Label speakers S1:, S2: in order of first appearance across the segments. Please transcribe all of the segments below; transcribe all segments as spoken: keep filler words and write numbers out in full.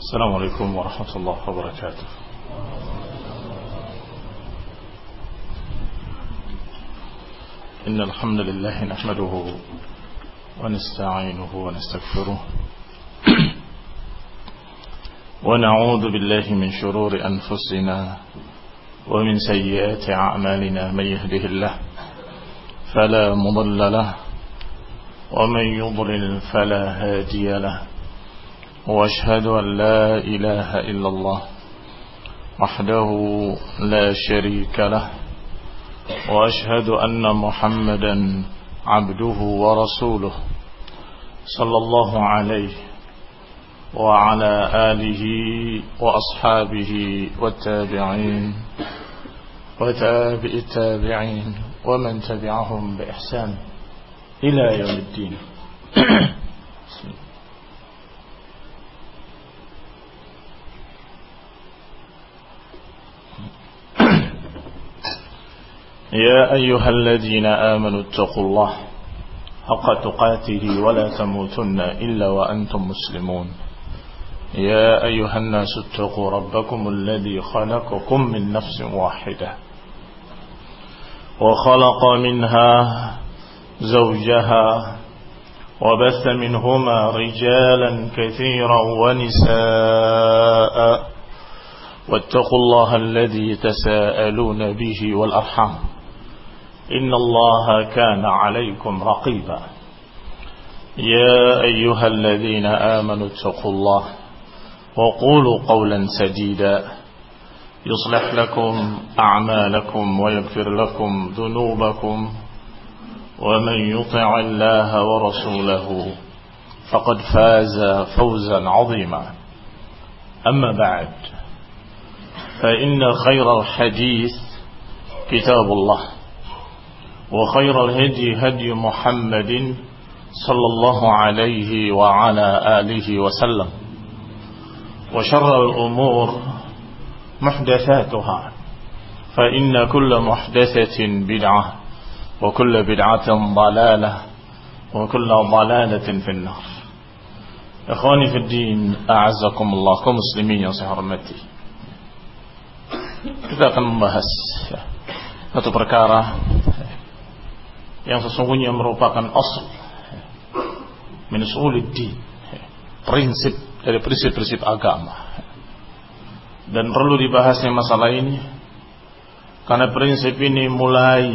S1: السلام عليكم ورحمة الله وبركاته. إن الحمد لله نحمده ونستعينه ونستغفره ونعوذ بالله من شرور أنفسنا ومن سيئات أعمالنا. من يهده الله فلا مضل له ومن يضلل فلا هادي له، وأشهد أن لا إله إلا الله وحده لا شريك له، وأشهد أن محمدا عبده ورسوله صلى الله عليه وعلى آله وأصحابه والتابعين وتابع التابعين ومن تبعهم بإحسان إلى يوم الدين. يا أيها الذين آمنوا اتقوا الله حق تقاته ولا تموتن إلا وأنتم مسلمون. يا أيها الناس اتقوا ربكم الذي خلقكم من نفس واحدة وخلق منها زوجها وبث منهما رجالا كثيرا ونساء، واتقوا الله الذي تساءلون به والأرحام إن الله كان عليكم رقيبا. يا أيها الذين آمنوا اتقوا الله وقولوا قولا سديدا يصلح لكم أعمالكم ويغفر لكم ذنوبكم، ومن يطع الله ورسوله فقد فاز فوزا عظيما. أما بعد، فإن خير الحديث كتاب الله، وخير الهدي هدي محمد صلى الله عليه وعلى آله وسلم، وشر الأمور محدثاتها، فإن كل محدثة بدعة وكل بدعة ضلالة وكل ضلالة في النار. إخواني في الدين، أعزكم الله kaum muslimin yang saya hormati. Kita akan membahas satu perkara yang sesungguhnya merupakan asal min usuluddin, prinsip dari prinsip-prinsip agama, dan perlu dibahasnya masalah ini karena prinsip ini mulai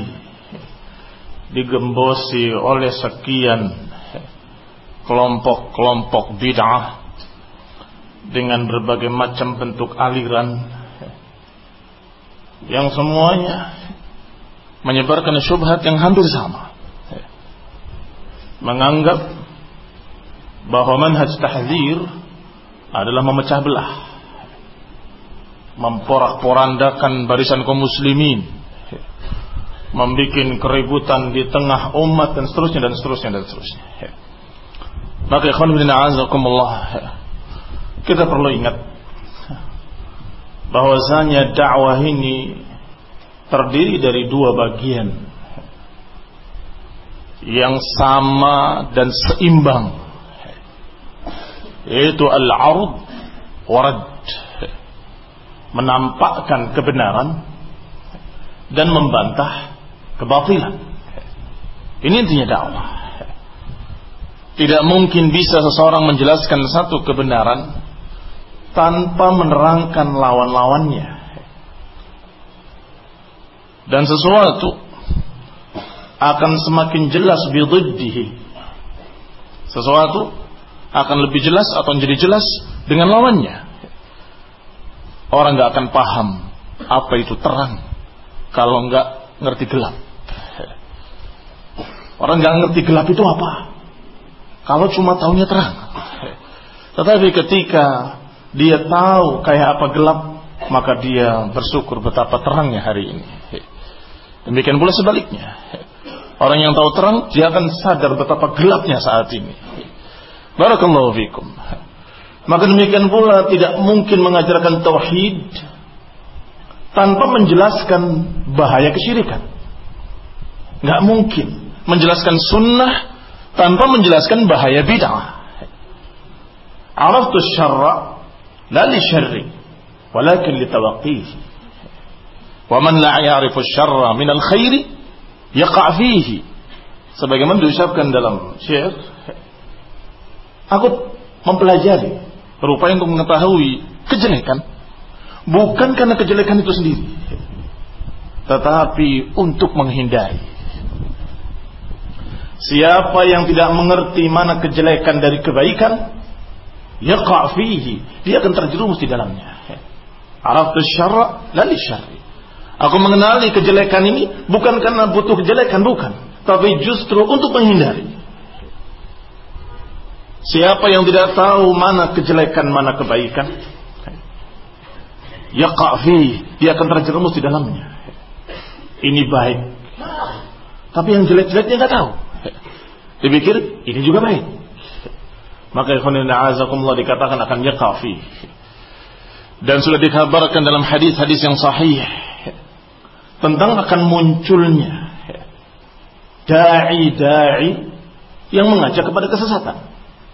S1: digembosi oleh sekian kelompok-kelompok bid'ah dengan berbagai macam bentuk aliran yang semuanya menyebarkan syubhat yang hampir sama, menganggap bahwa manhaj tahdzir adalah memecah belah, memporak-porandakan barisan kaum muslimin, membikin keributan di tengah umat, dan seterusnya dan seterusnya dan seterusnya. Maka ikhwan fillah a'azakumullah, kita perlu ingat bahwasanya dakwah ini terdiri dari dua bagian yang sama dan seimbang, yaitu al-'ard wa radd, menampakkan kebenaran dan membantah kebatilan. Ini intinya dakwah. Tidak mungkin bisa seseorang menjelaskan satu kebenaran tanpa menerangkan lawan-lawannya, dan sesuatu akan semakin jelas bididdihi, sesuatu akan lebih jelas atau menjadi jelas dengan lawannya. Orang gak akan paham apa itu terang kalau gak ngerti gelap. Orang gak ngerti gelap itu apa kalau cuma taunya terang. Tetapi ketika dia tahu kayak apa gelap, maka dia bersyukur betapa terangnya hari ini. Demikian pula sebaliknya, orang yang tahu terang, dia akan sadar betapa gelapnya saat ini. Barakallahu fikum. Maka demikian pula tidak mungkin mengajarkan tauhid tanpa menjelaskan bahaya kesyirikan. Gak mungkin menjelaskan sunnah tanpa menjelaskan bahaya bid'ah. Araftu syarra la li syarri walakin li tawaqqihi. Wa man la ya'rifu asy-syarra min al-khairi yaqa' fihi. Sebagaimana diucapkan dalam syair, aku mempelajari berupaya untuk mengetahui kejelekan bukan karena kejelekan itu sendiri, tetapi untuk menghindari. Siapa yang tidak mengerti mana kejelekan dari kebaikan, yaqa' fihi, dia akan terjerumus di dalamnya. Araftu syarra la li syarri. Aku mengenali kejelekan ini bukan karena butuh kejelekan, bukan, tapi justru untuk menghindari. Siapa yang tidak tahu mana kejelekan, mana kebaikan, yaqa' fihi, dia akan terjerumus di dalamnya. Ini baik, tapi yang jelek-jeleknya nggak tahu. Dipikir ini juga baik. Maka ikhwan a'azakumullah dikatakan akan yaqa' fihi. Dan sudah dikabarkan dalam hadis-hadis yang sahih tentang akan munculnya da'i-da'i yang mengajak kepada kesesatan.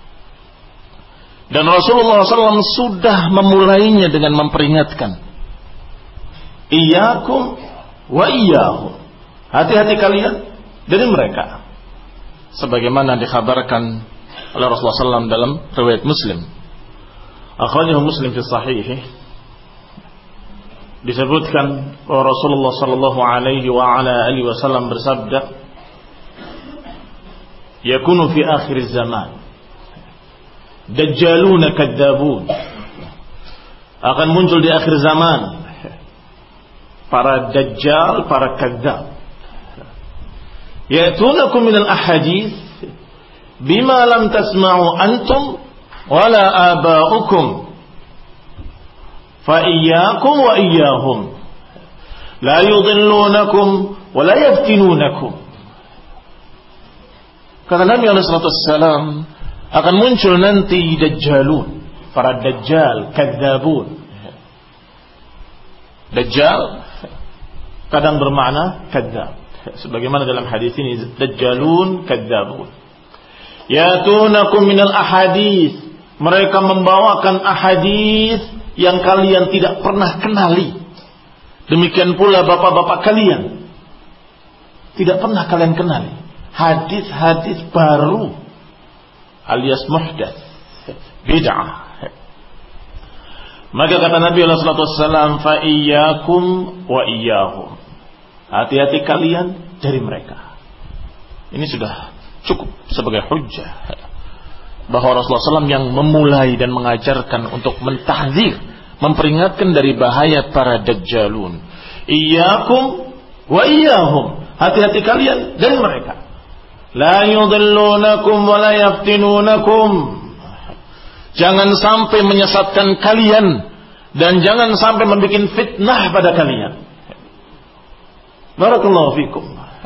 S1: Dan Rasulullah shallallahu alaihi wasallam sudah memulainya dengan memperingatkan, iyyakum wa iyyahum, hati-hati kalian dari mereka. Sebagaimana dikhabarkan oleh Rasulullah shallallahu alaihi wasallam dalam riwayat Muslim, akhrajahu Muslim fi sahihih, disebutkan bahwa Rasulullah sallallahu alaihi wa ala alihi wasallam bersabda, yakunu fi akhir zaman dajjaluna kadzabun, akan muncul di akhir zaman para dajjal, para kadzab. Ya'tunakum minal ahadits bima lam tasma'u antum wala aba'ukum fa iyyakum wa iyyahum la yudhillunakum wa la yaftinunakum. Kata Nabi alaihi salatu wassalam, akan muncul nanti dajjalun, para dajjal, kadzabun. Dajjal kadang bermakna kadzab, sebagaimana dalam hadis ini, dajjalun kadzabun. Yatunakum minal ahadits, mereka membawakan ahadits yang kalian tidak pernah kenali. Demikian pula bapak-bapak kalian tidak pernah kalian kenali. Hadis-hadis baru alias muhdats, bid'ah. Maka kata Nabi sallallahu alaihi wasallam, fa iyyakum wa iyyahum, hati-hati kalian dari mereka. Ini sudah cukup sebagai hujjah bahwa Rasulullah shallallahu alaihi wasallam yang memulai dan mengajarkan untuk mentahdzir, memperingatkan dari bahaya para dajjalun. Iyyakum wa iyyahum, hati-hati kalian dan mereka. La yudhillunakum wa la yaftinunakum, jangan sampai menyesatkan kalian dan jangan sampai membuat fitnah pada kalian. Barakallahu fikum.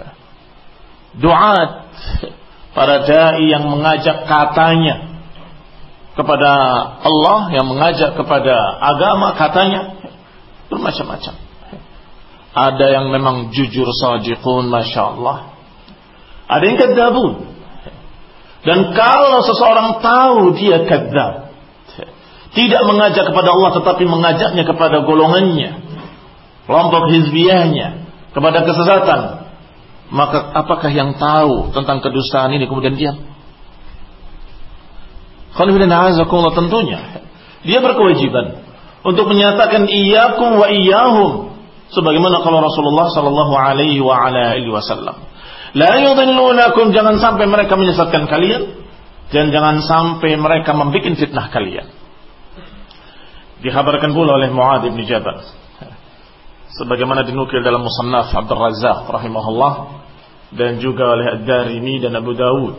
S1: Duat, para dai yang mengajak katanya kepada Allah, yang mengajak kepada agama katanya, bermacam-macam. Ada yang memang jujur shadiqun, masya Allah. Ada yang kadzabun. Dan kalau seseorang tahu dia kadzab, tidak mengajak kepada Allah tetapi mengajaknya kepada golongannya, kelompok hizbiyahnya, kepada kesesatan, maka apakah yang tahu tentang kedustaan ini kemudian diam? Khalifah tentunya dia berkewajiban untuk menyatakan iyyakum wa iyyahum, sebagaimana kalau Rasulullah sallallahu alaihi wa ala alihi wasallam, la yudhillunakum, jangan sampai mereka menyesatkan kalian dan jangan sampai mereka membuat fitnah kalian. Dikhabarkan pula oleh Mu'adz bin Jabal, sebagaimana dinukil dalam Musannaf Abdul Razzaq rahimahullah, dan juga oleh Ad-Darimi dan Abu Dawud,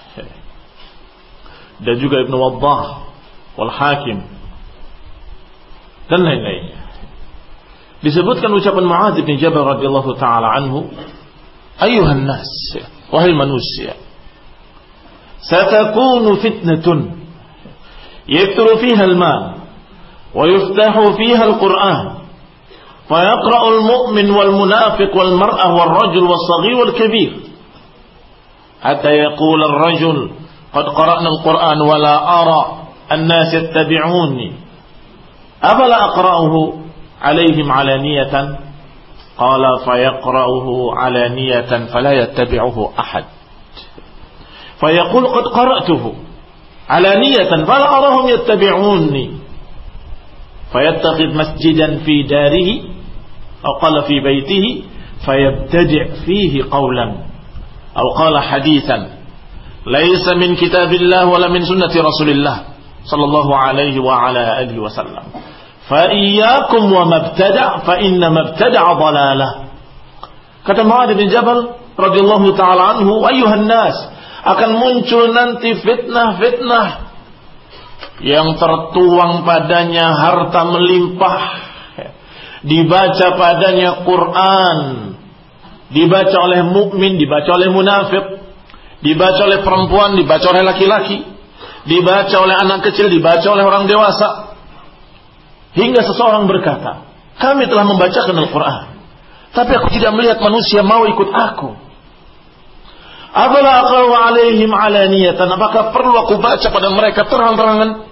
S1: dan juga Ibnu Waddah wal Hakim dan lain-lainnya. Disebutkan ucapan Mu'adz bin Jabal radhiyallahu taala anhu, ayuhan nas, wahai manusia, satakunu fitnatun yakturu fiha al-mal wa yuftahu fiha al-Qur'an fa yaqra'u al-mu'min wal munafiq wal mar'ah wal rajul was saghir wal kabir hatta yaqula ar-rajul qad qara'na al-Qur'an wa la ara an-nas yattabi'uni Afala aqra'uhu alaihim alaniyatan? Qala fayaqra'uhu alaniyatan fala yattabi'uhu ahad. Fayaqul qad qara'tuhu alaniyatan fala arahum yattabi'unni. Fayattakhidh masjidan fi darihi aw qala fi baytihi fayabtadi' fihi qawlan aw qala hadithan laysa min kitabillah wala min sunnati Rasulillah sallallahu alaihi wa ala alihi wasallam. Fa iyyakum wa mabtada' fa inna mabtada'a dhalalah. Kata Mu'adz bin Jabal radhiyallahu taala anhu, ayuhan nas, akan muncul nanti fitnah-fitnah yang tertuang padanya harta melimpah, dibaca padanya Quran, dibaca oleh mukmin, dibaca oleh munafik, dibaca oleh perempuan, dibaca oleh laki-laki, dibaca oleh anak kecil, dibaca oleh orang dewasa. Hingga seseorang berkata, kami telah membacakan Al-Quran, tapi aku tidak melihat manusia mau ikut aku. Afala aqra'u alaihim alaniyatan? Apakah perlu aku baca pada mereka terang-terangan?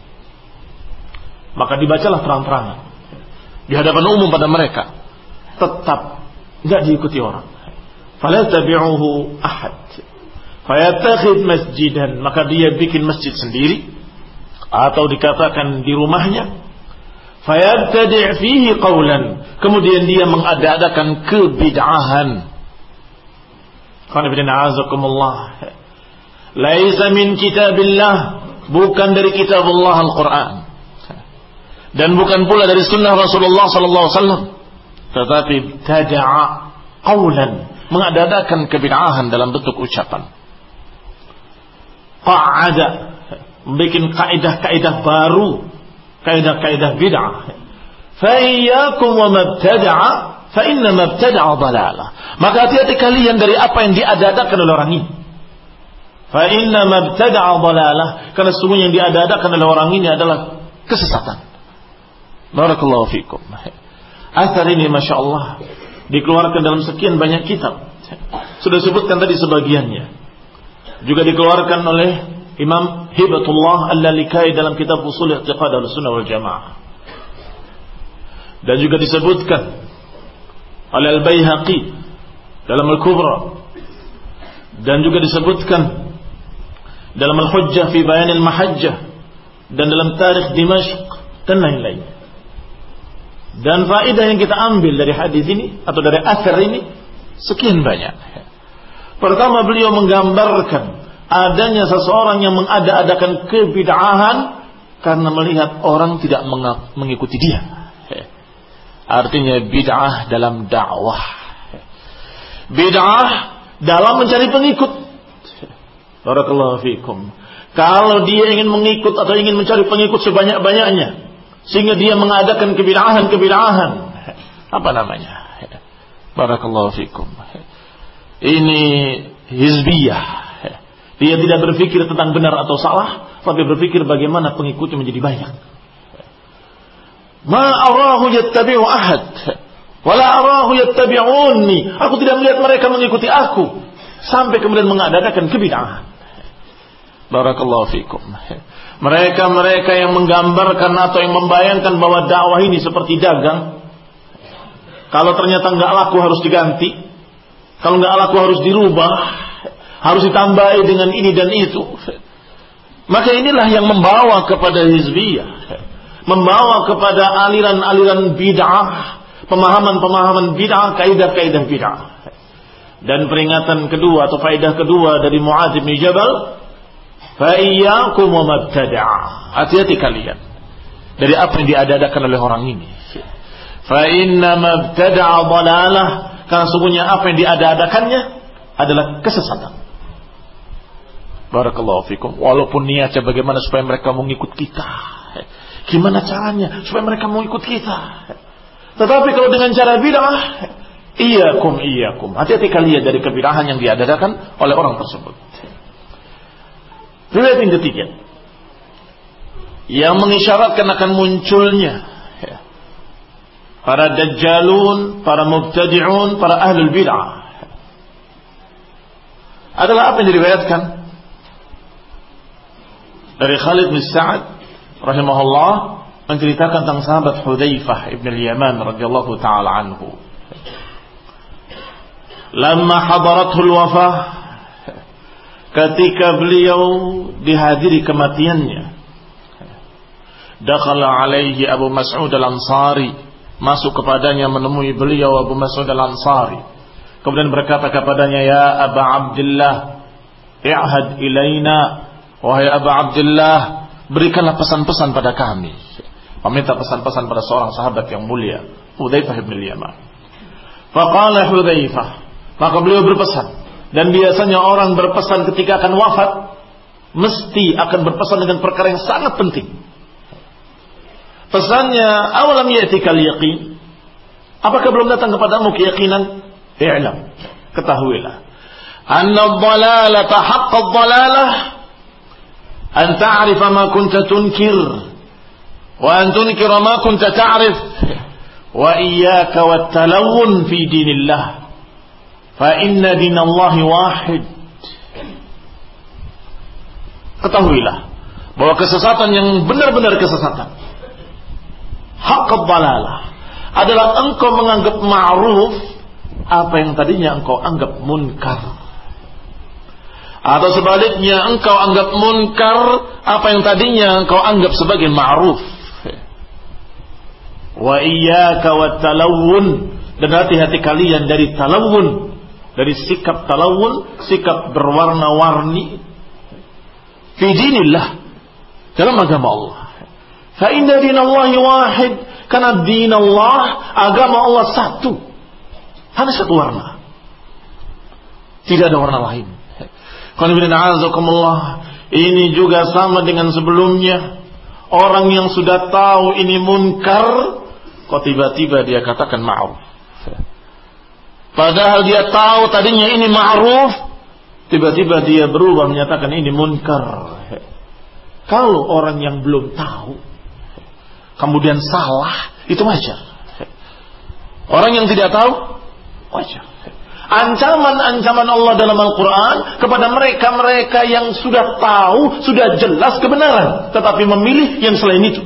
S1: Maka dibacalah terang-terangan di hadapan umum pada mereka. Tetap tidak diikuti orang. Fala tabi'uhu ahad. Fayattakhidh masjidan, maka dia bikin masjid sendiri, atau dikatakan di rumahnya. Fayabtadi' fihi qawlan, kemudian dia mengada-adakan kebid'ahan. Qul bi'azakumullah. Laisa min kitabillah, bukan dari kitab Allah Al-Quran, dan bukan pula dari sunnah Rasulullah sallallahu alaihi wasallam, tetapi tada'a qawlan, mengada-adakan kebid'ahan dalam bentuk ucapan. Qa'ada, membuat kaidah-kaidah baru, kaidah-kaidah bid'ah. Fa iyyakum wa mabtada'a fa inna mabtada'a dhalalah. Maka hati-hati kalian dari apa yang diada-adakan oleh orang ini. Fa inna mabtada'a dhalalah, karena sesungguhnya yang diada-adakan oleh orang ini adalah kesesatan. Barakallahu fikum. Athar ini Masya Allah dikeluarkan dalam sekian banyak kitab. Sudah sebutkan tadi sebagiannya. Juga dikeluarkan oleh Imam Hibatullah Al-Lalikai dalam kitab Ushul I'tiqad Ahlussunnah wal Jamaah. Dan juga disebutkan oleh Al-Baihaqi dalam Al-Kubra. Dan juga disebutkan dalam Al-Hujjah fi Bayan Al-Mahajjah, dan dalam Tarikh Dimashq, dan lain-lain. Dan faedah yang kita ambil dari hadis ini atau dari athar ini sekian banyak. Pertama, beliau menggambarkan adanya seseorang yang mengada-adakan kebid'ahan karena melihat orang tidak mengikuti dia. Artinya bid'ah dalam dakwah, bid'ah dalam mencari pengikut. Barakallahu fikum. Kalau dia ingin mengikut atau ingin mencari pengikut sebanyak-banyaknya, sehingga dia mengadakan kebid'ahan-kebid'ahan, apa namanya? Barakallahu fikum. Ini hizbiyah. Dia tidak berpikir tentang benar atau salah, tapi berpikir bagaimana pengikutnya menjadi banyak. Ma arahu yattabi'u ahad, wala arahu yattabi'unni. Aku tidak melihat mereka mengikuti aku, sampai kemudian mengadakan kebid'ahan. Barakallahu fikum. Mereka-mereka yang menggambarkan atau yang membayangkan bahwa dakwah ini seperti dagang. Kalau ternyata enggak laku harus diganti, kalau enggak laku harus dirubah, harus ditambahi dengan ini dan itu. Maka inilah yang membawa kepada hizbiyah, membawa kepada aliran-aliran bid'ah, pemahaman-pemahaman bid'ah, kaidah-kaidah bid'ah. Dan peringatan kedua atau faedah kedua dari Mu'adz bin Jabal, fa iyyakum wa mabtada'a. Hati-hati kalian dari apa yang diada-adakan oleh orang ini. Fa inna mabtada'a dhalalah, karena sungguhnya apa yang diada-adakannya adalah kesesatan. Barakallahu fikum. Walaupun niatnya bagaimana supaya mereka mau ikut kita, gimana caranya supaya mereka mau ikut kita, tetapi kalau dengan cara bid'ah, iyyakum iyyakum, hati-hati kalian dari kebid'ahan yang diadakan oleh orang tersebut. Riwayat yang ketiga yang mengisyaratkan akan munculnya para dajjalun, para mubtadi'un, para ahlul bid'ah adalah apa yang diriwayatkan dari Khalid bin Sa'ad rahimahullah menceritakan tentang sahabat Hudzaifah ibn al-Yaman radhiyallahu taala anhu. Lamma hadaratul wafah, ketika beliau dihadiri kematiannya, dakhala alaihi Abu Mas'ud al-Ansari, masuk kepadanya menemui beliau Abu Mas'ud al-Ansari, kemudian berkata kepadanya, ya Aba Abdullah, i'had ilaina, wahai Aba Abdullah, berikanlah pesan-pesan pada kami. Meminta pesan-pesan pada seorang sahabat yang mulia, Hudzaifah ibn al-Yaman. Faqala Hudzaifah, maka beliau berpesan, dan biasanya orang berpesan ketika akan wafat mesti akan berpesan dengan perkara yang sangat penting. Pesannya, awalam ya'tikal yaqin, apakah belum datang kepadamu keyakinan? I'lam, ketahuilah, anna ad-dalalata haqqa ad-dalalah an ta'rifa ma kunta tunkir wa an tunkira ma kunta ta'rif wa iyyaka wat-talawun fi dinillah fa inna dinallahi wahid. Ketahuilah bahwa kesesatan yang benar-benar kesesatan, haqqad dalalah, adalah engkau menganggap ma'ruf apa yang tadinya engkau anggap munkar, atau sebaliknya engkau anggap munkar apa yang tadinya engkau anggap sebagai ma'ruf. Wa iyyaka wat talawun, dan hati-hati kalian dari talawun, dari sikap talawun, sikap berwarna-warni fi dinillah, dalam agama Allah. Fa inna dinallahi wahid, karena din Allah, agama Allah satu, hanya satu warna, tidak ada warna lain. Ini juga sama dengan sebelumnya. Orang yang sudah tahu ini munkar, kok tiba-tiba dia katakan ma'ruf, padahal dia tahu tadinya ini ma'ruf, tiba-tiba dia berubah menyatakan ini munkar. Kalau orang yang belum tahu kemudian salah, itu wajar. Orang yang tidak tahu, wajar. Ancaman-ancaman Allah dalam Al-Quran kepada mereka-mereka yang sudah tahu, sudah jelas kebenaran, tetapi memilih yang selain itu.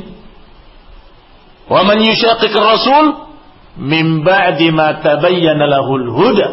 S1: Wa man yushaqiqir rasul min ba'di ma tabayyana lahul huda.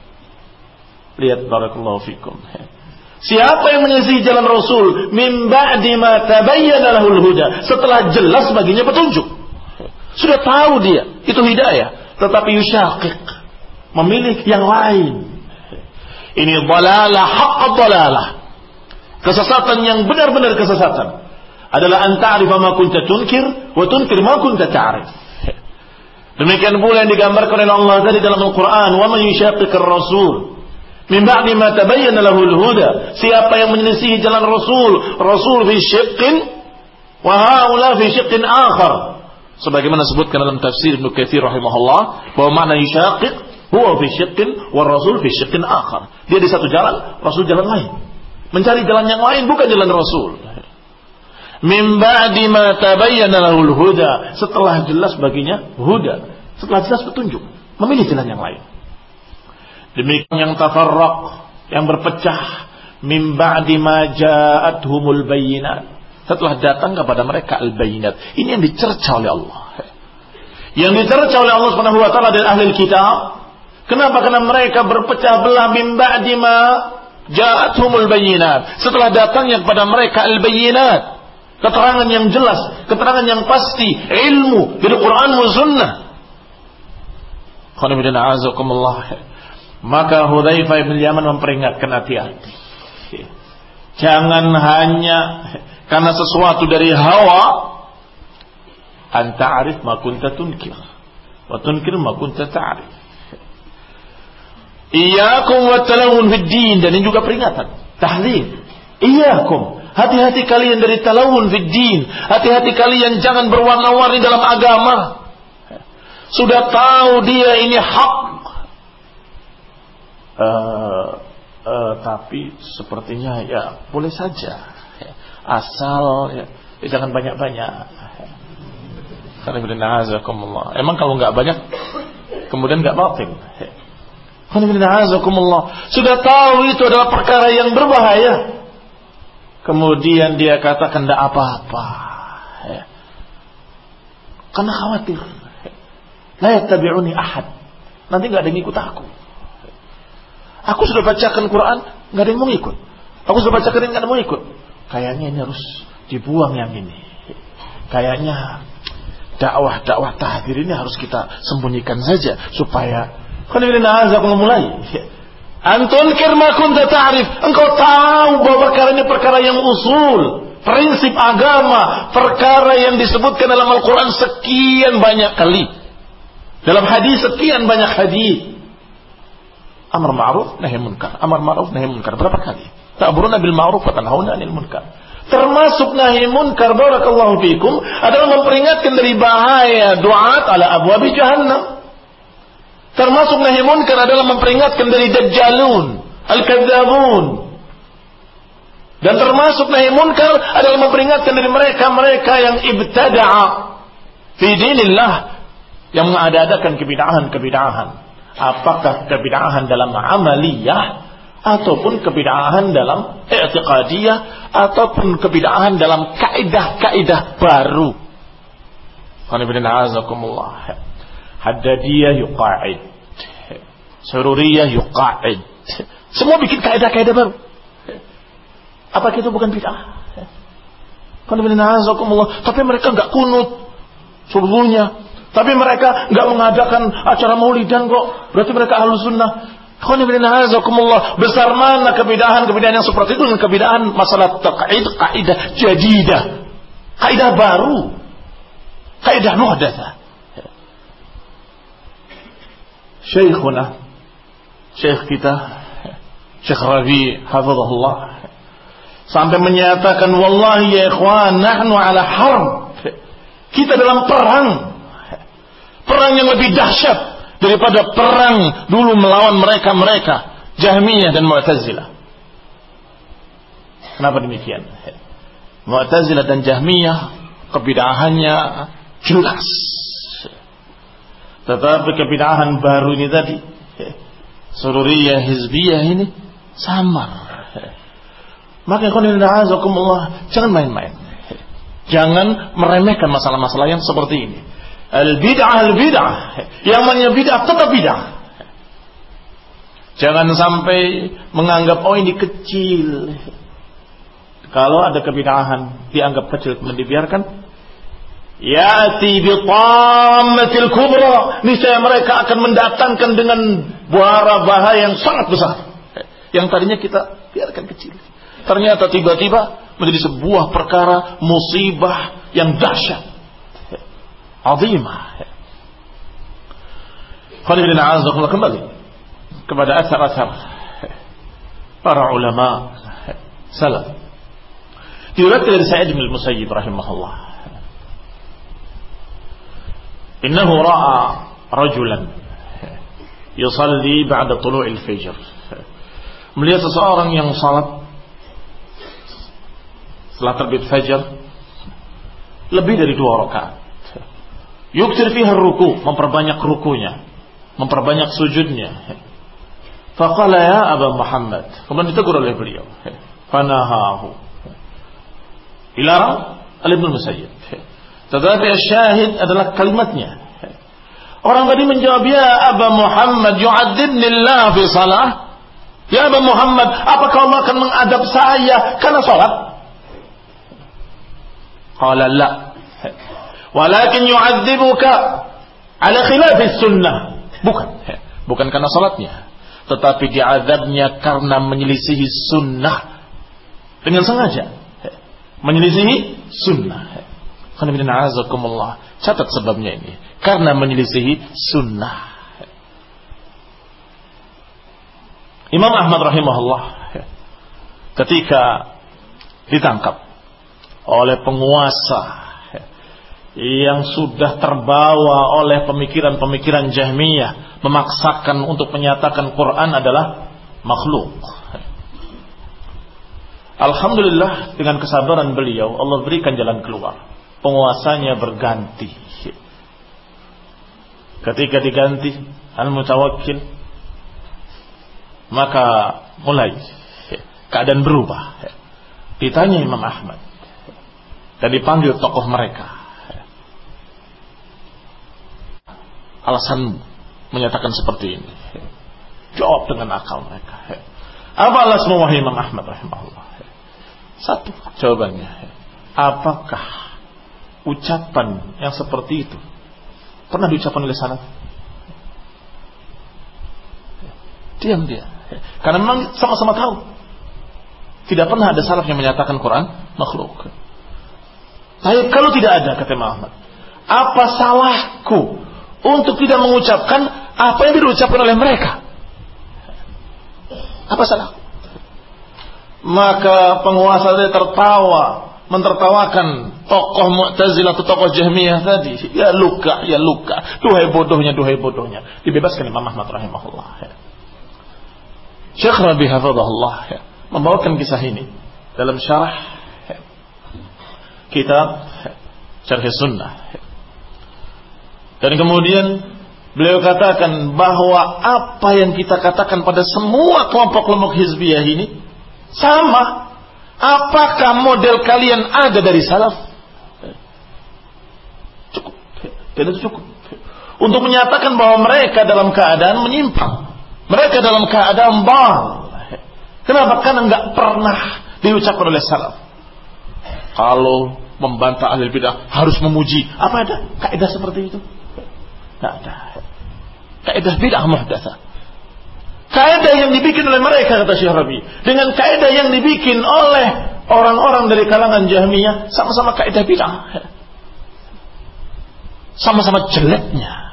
S1: Lihat, barakallahu fikum. Siapa yang menyelisihi jalan Rasul min ba'di ma tabayyana lahul huda, setelah jelas baginya petunjuk. Sudah tahu dia itu hidayah, tetapi yushaqiq, memilih yang lain. Ini dhalalah, haqqad dhalalah, kesesatan yang benar-benar kesesatan adalah an ta'rifa ma kunta tunkir wa tunkir ma kunta ta'rif. Demikian pula yang digambarkan oleh Allah tadi dalam Al-Quran, wa man yushaqiqir rasul min ba'di ma tabayyana lahul huda. Siapa yang menyelisihi jalan Rasul, Rasul fi syiqqin wa haula fi syiqqin akhar. Sebagaimana disebutkan dalam tafsir Ibnu Katsir rahimahullah, bahwa makna yushaqiq huwa fi syiqqin wa Rasul fi syiqqin akhar. Dia di satu jalan, Rasul jalan lain. Mencari jalan yang lain, bukan jalan Rasul. Min ba'di ma tabayyana lahul huda, setelah jelas baginya huda, setelah jelas petunjuk, memilih jalan yang lain. Demikian yang tafarraq, yang berpecah, min ba'di ma ja'atuhumul bayyinat, setelah datang kepada mereka al-bayyinat. Ini yang dicerca oleh Allah. Yang dicerca oleh Allah Subhanahu wa taala dari ahli kitab. Kenapa? Karena mereka berpecah belah min ba'di ma ja'atuhumul bayyinat, setelah datangnya kepada mereka al-bayyinat, keterangan yang jelas, keterangan yang pasti, ilmu dari Quran wa sunnah. Qul inna a'azakumullah. Maka Hudzaifah bin Yaman memperingatkan, hati-hati. Jangan hanya karena sesuatu dari hawa, anta arif ma kunta tunkir wa tunkir ma kunta ta'rif. Iyyakum wa talawun fid din, dan ini juga peringatan, tahdhir. Iyyakum, hati-hati kalian dari talawun fid din, hati-hati kalian jangan berwarna-warni dalam agama. Sudah tahu dia ini hak, Uh, uh, tapi sepertinya ya boleh saja, asal ya, ya jangan banyak-banyak. Emang kalau nggak banyak kemudian nggak batil. Sudah tahu itu adalah perkara yang berbahaya, kemudian dia katakan tidak apa-apa. Karena khawatir. La yattabi'uni ahad. Nanti enggak ada yang ikut aku. Aku sudah bacakan Quran, enggak ada yang mau ikut. Aku sudah bacakan ini, enggak ada yang mau ikut. Kayaknya ini harus dibuang yang ini. Kayaknya dakwah-dakwah tahdir ini harus kita sembunyikan saja supaya qanilina azakum mulai. Antunkir ma kunta ta'rif. Engkau tahu bahwa perkara ini perkara yang usul, prinsip agama, perkara yang disebutkan dalam Al-Quran sekian banyak kali, dalam hadis sekian banyak hadis. Amar ma'ruf nahi munkar, amar ma'ruf nahi munkar, berapa kali? Ta'muruna bil ma'ruf wa tanhauna 'anil munkar. Termasuk nahi munkar, barakallahu fikum, adalah memperingatkan dari bahaya du'at ala abwabi jahannam. Termasuk nahi munkar adalah memperingatkan dari dajjalun, al-kadzabun. Dan termasuk nahi munkar adalah memperingatkan dari mereka-mereka yang ibtada'a fi dinillah, yang mengada-adakan kebid'ahan-kebid'ahan. Apakah kebid'ahan dalam amaliyah ataupun kebid'ahan dalam i'tiqadiyah ataupun kebid'ahan dalam kaidah-kaidah baru. Haddadiyah yuqa'id, Sururiyah yuqa'id, semua bikin kaidah-kaidah baru. Apa itu bukan bid'ah? Tapi mereka enggak kunut subuhnya, tapi mereka enggak mengadakan acara maulidan kok. Berarti mereka ahlus sunnah. Besar mana kebidahan-kebidahan yang seperti itu dengan kebidahan masalah taqid, kaidah jadidah, kaidah baru, kaidah muhdatsah. Syekhuna, syekh kita, Syekh Rabi hafizahullah, sampai menyatakan, wallahi ya ikhwan, nahnu ala harb. Kita dalam perang, perang yang lebih dahsyat daripada perang dulu melawan mereka-mereka Jahmiyah dan Mu'tazilah. Kenapa demikian? Mu'tazilah dan Jahmiyah kebid'ahannya jelas, tetapi kebid'ahan baru ini tadi, Sururiyah, Hizbiyah ini samar. Maka jangan main-main, jangan meremehkan masalah-masalah yang seperti ini. Al-bid'ah al-bid'ah, yang namanya bid'ah tetap bid'ah. Jangan sampai menganggap oh ini kecil. Kalau ada kebid'ahan dianggap kecil kemudian dibiarkan, ya'ti bi tammatil kubra, niscaya mereka akan mendatangkan dengan buara bahaya yang sangat besar. Yang tadinya kita biarkan kecil, ternyata tiba-tiba menjadi sebuah perkara musibah yang dahsyat, azimah. Qanilina a'azakumullah, kembali kepada asar-asar para ulama salaf. Diriwayatkan dari Sa'id bin al-Musayyib rahimahullah, innahu ra'a rajulan yusalli ba'da tulu'il fajr. Melihat seseorang yang salat setelah terbit fajar lebih dari dua rakaat. Yuktir fiha ruku, memperbanyak rukunya, memperbanyak sujudnya. Faqala ya Aba Muhammad, kemudian ditegur oleh beliau. Fanahahu. Dilarang oleh Ibnu Musayyib. Tetapi syahid adalah kalimatnya. Orang tadi menjawab, ya Aba Muhammad, yu'adzibnillah fi salah. Ya Aba Muhammad, apa kau akan mengadab saya karena salat? Qala la. Walakin yu'adzibuka ala khilafis sunnah. Bukan, bukan karena salatnya, tetapi diazabnya karena menyelisihi sunnah dengan sengaja. Menyelisihi sunnah. Catat sebabnya ini, karena menyelisihi sunnah. Imam Ahmad rahimahullah ketika ditangkap oleh penguasa yang sudah terbawa oleh pemikiran-pemikiran Jahmiyah, memaksakan untuk menyatakan Quran adalah makhluk. Alhamdulillah, dengan kesabaran beliau Allah berikan jalan keluar. Penguasanya berganti. Ketika diganti Al-Mutawakkil, maka mulai keadaan berubah. Ditanya Imam Ahmad dan dipanggil tokoh mereka, alasanmu menyatakan seperti ini? Jawab dengan akal mereka. Apa alasan wahai Imam Ahmad rahimahullah? Satu jawabannya, apakah ucapan yang seperti itu pernah diucapkan oleh salaf? Diam dia, karena memang sama-sama tahu tidak pernah ada salaf yang menyatakan Quran makhluk. Tapi kalau tidak ada, kata Imam Ahmad, apa salahku untuk tidak mengucapkan apa yang diucapkan oleh mereka? Apa salah? Maka penguasa tadi tertawa, mentertawakan tokoh Mu'tazilah atau tokoh Jahmiyah tadi. Ya luka, ya luka. Duhai bodohnya, duhai bodohnya. Dibebaskan Imam Ahmad rahimahullah. Syekh Rabi hafizahullah membawakan kisah ini dalam syarah kitab Syarh Sunnah. Dan kemudian beliau katakan bahwa apa yang kita katakan pada semua kelompok-kelompok hizbiyah ini sama. Apakah model kalian ada dari salaf? Cukup. Dan itu cukup untuk menyatakan bahwa mereka dalam keadaan menyimpang. Mereka dalam keadaan bal. Kenapa? Karena enggak pernah diucapkan oleh salaf. Kalau membantah ahli bidah harus memuji. Apa ada kaidah seperti itu? Tidak ada. Kaidah bid'ah muhdatsah. Kaidah yang dibikin oleh mereka, kata Syekh Rabi, dengan kaidah yang dibikin oleh orang-orang dari kalangan Jahmiyah, sama-sama kaidah bid'ah. Sama-sama jeleknya.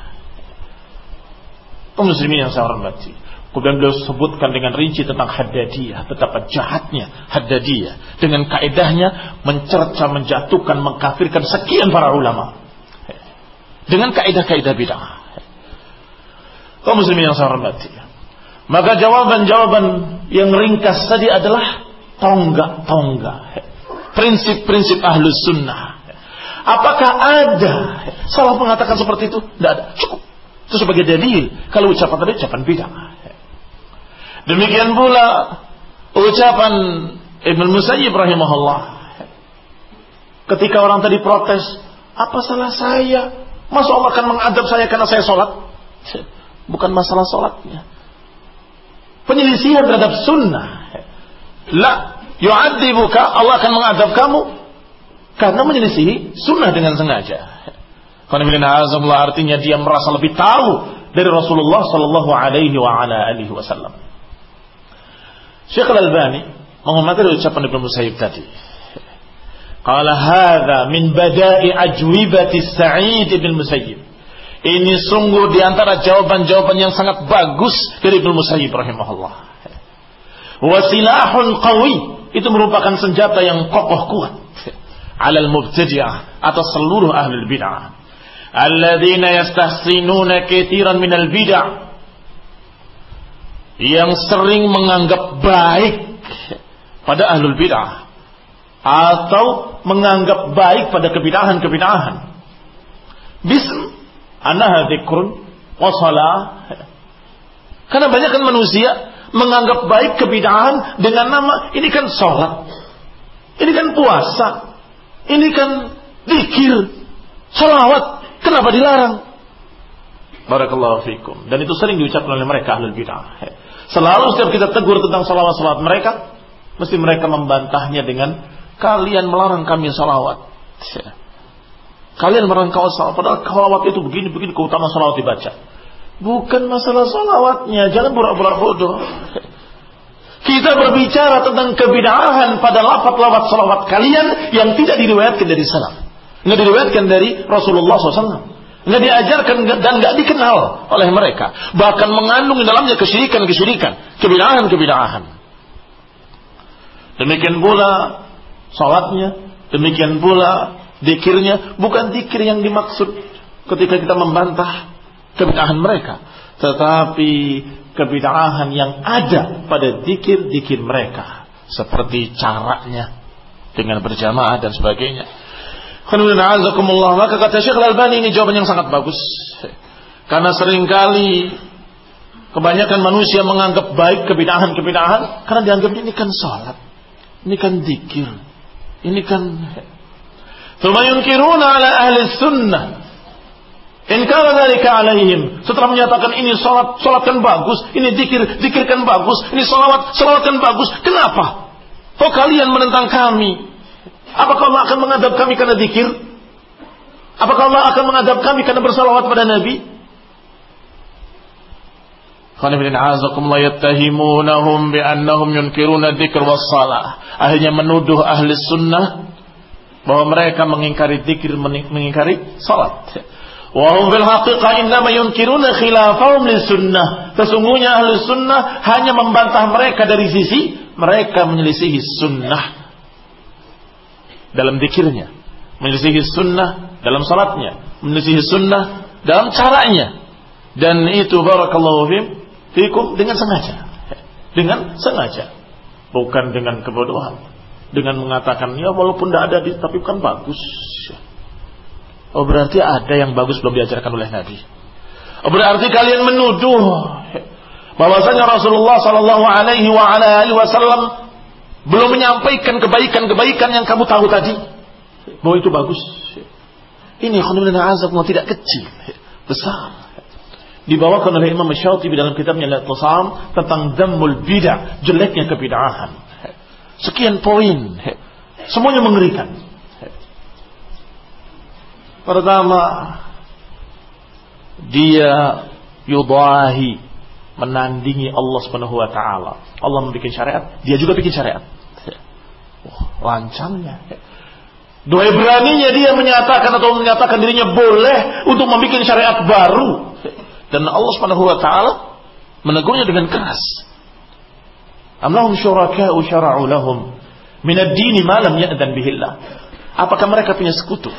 S1: Kaum muslimin yang saya hormati. Kemudian beliau sebutkan dengan rinci tentang Haddadiyah, betapa jahatnya Haddadiyah dengan kaidahnya mencerca, menjatuhkan, mengkafirkan sekian para ulama dengan kaidah-kaidah bid'ah. Kaum muslimin yang saya hormati. Maka jawaban-jawaban yang ringkas tadi adalah tonggak-tonggak prinsip-prinsip ahlus sunnah. Apakah ada salah mengatakan seperti itu? Tidak ada. Cukup. Itu sebagai dalil kalau ucapan tadi ucapan bid'ah. Demikian pula ucapan Ibnu Musayyib rahimahullah. Ketika orang tadi protes, apa salah saya? Masa Allah akan mengadab saya karena saya sholat? Bukan masalah sholatnya. Penyelisihan terhadap sunnah. La yu'adzibuka, Allah akan mengadab kamu karena menyelisihi sunnah dengan sengaja. Artinya dia merasa lebih tahu dari Rasulullah sallallahu alaihi wa ala alihi wasallam. Syekh Al-Albani mengomentari ucapan Ibnu Musayyib tadi. Qala hadza min bada'i ajwibati Sa'id bin Musayyib. Ini sungguh di antara jawaban-jawaban yang sangat bagus dari Ibnu Musayyib rahimahullah. Wa silahun qawi, itu merupakan senjata yang kokoh kuat alal mubtadi'ah, atas seluruh ahlul bid'ah. Alladzina yastahsinuna katsiran minal bid'ah, yang sering menganggap baik pada ahlul bid'ah atau menganggap baik pada kebid'ahan-kebid'ahan. Bism annaha dzikrun wa shalah. Karena banyak kan manusia menganggap baik kebid'ahan dengan nama ini kan salat, ini kan puasa, ini kan zikir, salawat. Kenapa dilarang? Barakallahu fikum. Dan itu sering diucapkan oleh mereka ahlul bid'ah. Selalu setiap kita tegur tentang salawat-salawat mereka, mesti mereka membantahnya dengan kalian melarang kami salawat. Kalian melarang kau salawat, padahal salawat itu begini-begini keutamaan salawat dibaca. Bukan masalah salawatnya, jangan pura-pura bodoh. Kita berbicara tentang kebid'ahan pada lafaz-lafaz salawat kalian yang tidak diriwayatkan dari salaf. Nggak diriwayatkan dari Rasulullah shallallahu alaihi wasallam. Nggak diajarkan dan nggak dikenal oleh mereka. Bahkan mengandung di dalamnya kesyirikan-kesyirikan, kebid'ahan-kebid'ahan. Demikian pula salatnya, demikian pula zikirnya, bukan zikir yang dimaksud ketika kita membantah kebid'ahan mereka, tetapi kebid'ahan yang ada pada zikir-zikir mereka, seperti caranya dengan berjamaah dan sebagainya. Maka kata Syekh Al-Albani, ini jawaban yang sangat bagus. Karena seringkali kebanyakan manusia menganggap baik kebid'ahan-kebid'ahan karena dianggap ini kan salat, ini kan zikir, ini kan. Tsumma yunkiruna ala ahli sunnah. In kana dzalika alaihim, setelah menyatakan ini salat, salatkan bagus, ini zikir, zikirkan bagus, ini salawat, salawatkan bagus. Kenapa? Kok kalian menentang kami? Apakah Allah akan mengadab kami karena zikir? Apakah Allah akan mengadab kami karena bersalawat pada Nabi? Qanifidin a'azakumullah yattahimunahum bi'annahum yunkiruna dzikr was salah. Akhirnya menuduh ahli sunnah bahwa mereka mengingkari dzikir, mengingkari salat. Wa hum fil haqiqah innama yunkiruna khilafahum lis sunnah. Sesungguhnya ahli sunnah hanya membantah mereka dari sisi mereka menyelisihi sunnah dalam dzikirnya, menyelisihi sunnah dalam salatnya, menyelisihi sunnah dalam caranya. Dan itu barakallahu fikum dengan sengaja. Dengan sengaja. Bukan dengan kebodohan. Dengan mengatakan, ya walaupun tidak ada tapi kan bagus. Oh berarti ada yang bagus belum diajarkan oleh Nabi. Oh berarti kalian menuduh bahwasanya Rasulullah sallallahu alaihi wa ala alihi wasallam belum menyampaikan kebaikan-kebaikan yang kamu tahu tadi. Bahwa itu bagus. Ini khonibina azakumullah tidak kecil, besar. Dibawakan oleh Imam Syatibi dalam kitabnya Al-Iqtisam tentang dhammul bid'ah, jeleknya kebid'ahan. Sekian poin, semuanya mengerikan. Pertama, dia yudahi, menandingi Allah Subhanahu wa taala. Allah membuat syariat, dia juga bikin syariat. Wah, lancangnya. Dua beraninya dia menyatakan atau menyatakan dirinya boleh untuk membuat syariat baru. Dan Allah Subhanahu wa taala menegurnya dengan keras. Am lahum syuraka'u syara'u lahum min ad-din ma lam ya'dan bihi Allah. Apakah mereka punya sekutu?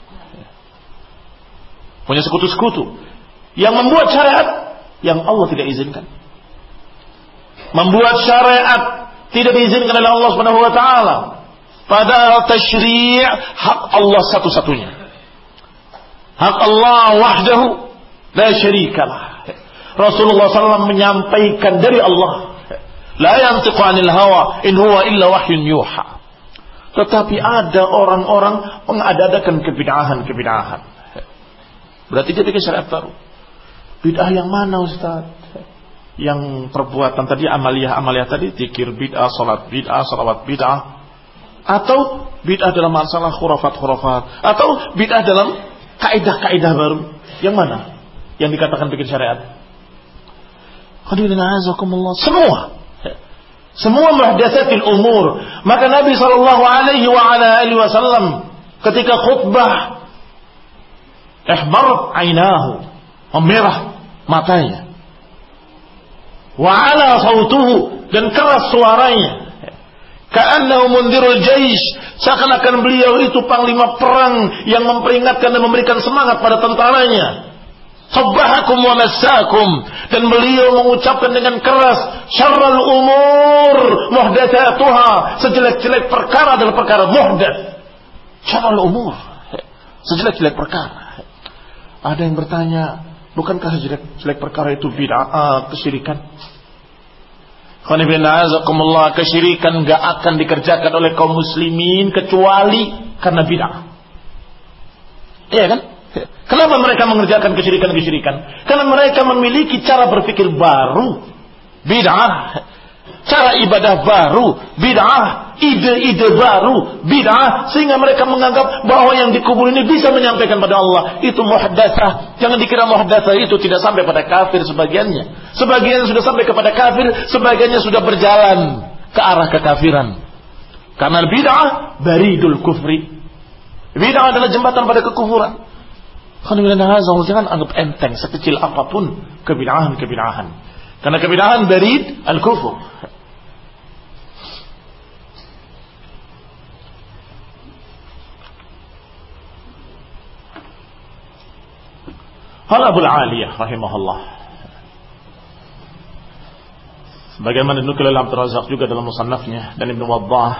S1: Punya sekutu-sekutu yang membuat syariat yang Allah tidak izinkan. Membuat syariat tidak diizinkan oleh Allah Subhanahu wa taala. Padahal tasyri' hak Allah satu-satunya. Hak Allah wahdahu la syarikalah. Rasulullah sallallahu alaihi wasallam menyampaikan dari Allah. La yantiqu 'anil hawa in huwa illa wahyun yuha. Tetapi ada orang-orang mengada-adakan kebid'ahan-kebid'ahan. Berarti dia bikin syariat baru. Bid'ah yang mana Ustaz? Yang perbuatan tadi, amaliyah-amaliyah tadi, zikir bid'ah, salat bid'ah, salawat bid'ah, atau bid'ah dalam masalah khurafat-khurafat, atau bid'ah dalam kaidah-kaidah baru. Yang mana? Yang dikatakan bikin syariat? Semua. Semua muhdatsatil umur. Maka Nabi sallallahu alaihi wa ala alihi wasallam ketika khutbah ihmar ainahu, memerah matanya. Wa ala sautuhu, dan keras suaranya. Ka'annahu mundirul jaish, seakan-akan beliau itu panglima perang yang memperingatkan dan memberikan semangat pada tentaranya. Sabbahakum wa massakum, dan beliau mengucapkan dengan keras, syarrul umur muhdatsatuha, sejelek-jelek perkara adalah perkara muhdats. Syarrul umur, sejelek-jelek perkara. Ada yang bertanya, bukankah jelek-jelek perkara itu bid'ah, kesyirikan? Khonifina'azakumullah, kesyirikan gak akan dikerjakan oleh kaum muslimin kecuali karena bid'ah. Iya kan? Kenapa mereka mengerjakan kesyirikan-kesyirikan? Karena mereka memiliki cara berpikir baru, bid'ah. Cara ibadah baru, bid'ah. Ide-ide baru, bid'ah. Sehingga mereka menganggap bahwa yang dikubur ini bisa menyampaikan pada Allah. Itu muhdatsah. Jangan dikira muhdatsah itu tidak sampai pada kafir sebagiannya. Sebagian sudah sampai kepada kafir, sebagiannya sudah berjalan ke arah kekafiran. Karena bid'ah baridul kufri. Bid'ah adalah jembatan pada kekufuran. Jangan anggap enteng sekecil apapun kebid'ahan-kebid'ahan. Karena kebid'ahan barid al-kufur. Qala Abu Aliyah rahimahullah. Bagaimana dinukil oleh Abdul Razak juga dalam musannafnya, dan Ibnu Waddah,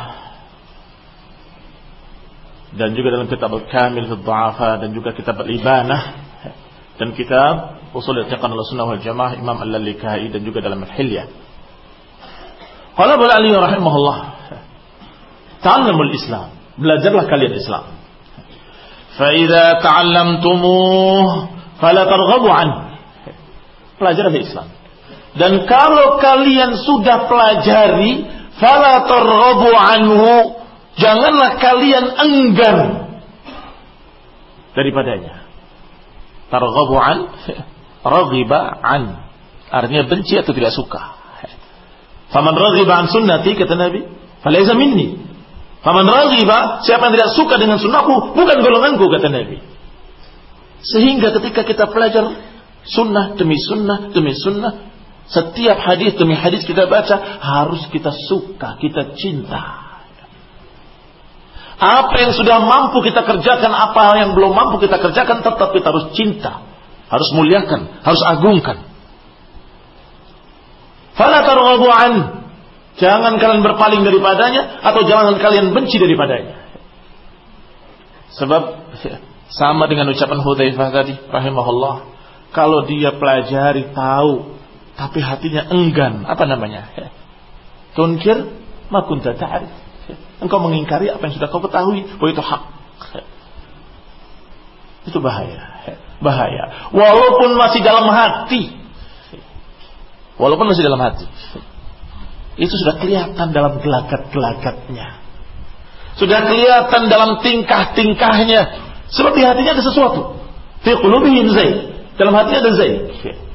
S1: dan juga dalam kitab Al-Kamil fi Dhu'afa, dan juga kitab Al-Ibanah, dan kitab Ushul I'tiqad Ahlussunnah wal Jamaah Imam Al-Lalikai, dan juga dalam Al-Hilyah. Qala Abu Aliyah rahimahullah, ta'allamul Islam, belajarlah kalian Islam. Fa idza ta'allamtumuh fala targhabu an. Pelajari Islam. Dan kalau kalian sudah pelajari, fala targhabu anhu, janganlah kalian enggan daripadanya. Targhabu an, raghiba an, artinya benci atau tidak suka. Faman raghiba an sunnati, kata Nabi, falaysa minni. Faman raghiba, siapa yang tidak suka dengan sunnahku, bukan golonganku, kata Nabi. Sehingga ketika kita belajar sunnah demi sunnah demi sunnah, setiap hadis demi hadis kita baca, harus kita suka, kita cinta. Apa yang sudah mampu kita kerjakan, apa yang belum mampu kita kerjakan, tetap kita harus cinta, harus muliakan, harus agungkan. Fala targhabu an, jangan kalian berpaling daripadanya, atau jangan kalian benci daripadanya. Sebab sama dengan ucapan Hudzaifah tadi rahimahullah, kalau dia pelajari tahu tapi hatinya enggan, apa namanya? Tunkir ma kunta ta'rif. Engkau mengingkari apa yang sudah kau ketahui bahwa itu hak. Itu bahaya. Bahaya. Walaupun masih dalam hati. Walaupun masih dalam hati. Itu sudah kelihatan dalam gelagat-gelagatnya. Sudah kelihatan dalam tingkah-tingkahnya. Sebab di hatinya ada sesuatu. Fi qulubihim zayg. Dalam hatinya ada zayg.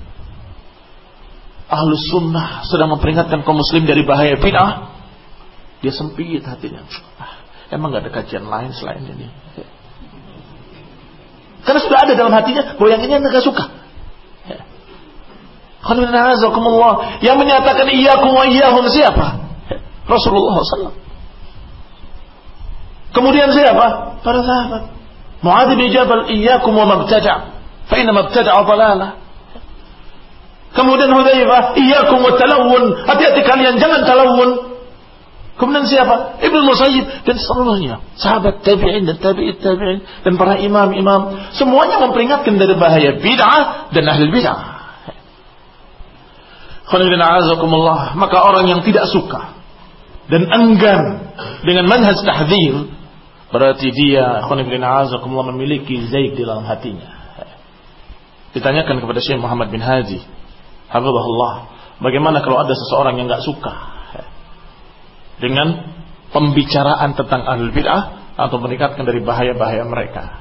S1: Ahlus sunnah sedang memperingatkan kaum muslim dari bahaya bid'ah. Dia sempit hatinya. Ah, emang gak ada kajian lain selain ini. Karena sudah ada dalam hatinya bahwa yang ini anda gak suka. Yang menyatakan iyyakum wa iyyahum siapa? Rasulullah shallallahu alaihi wasallam. Kemudian siapa? Para sahabat. Mu'adz bin Jabal, iyyakum wa mabtada', fa inna mabtada'a dhalalah. Kemudian Hudzaifah, iyyakum wa talawun, hati-hati kalian jangan talawun. Kemudian siapa? Ibnu Musayyib dan seluruhnya, sahabat tabi'in dan tabi'it tabi'in dan para imam-imam, semuanya memperingatkan dari bahaya bid'ah dan ahli bid'ah. Maka orang yang tidak suka dan enggan dengan manhaj tahdzir, berarti dia memiliki zaid di dalam hatinya. Ditanyakan kepada Syekh Muhammad bin Hadi hafizahullah, bagaimana kalau ada seseorang yang enggak suka dengan pembicaraan tentang ahlul bid'ah atau meningkatkan dari bahaya-bahaya mereka.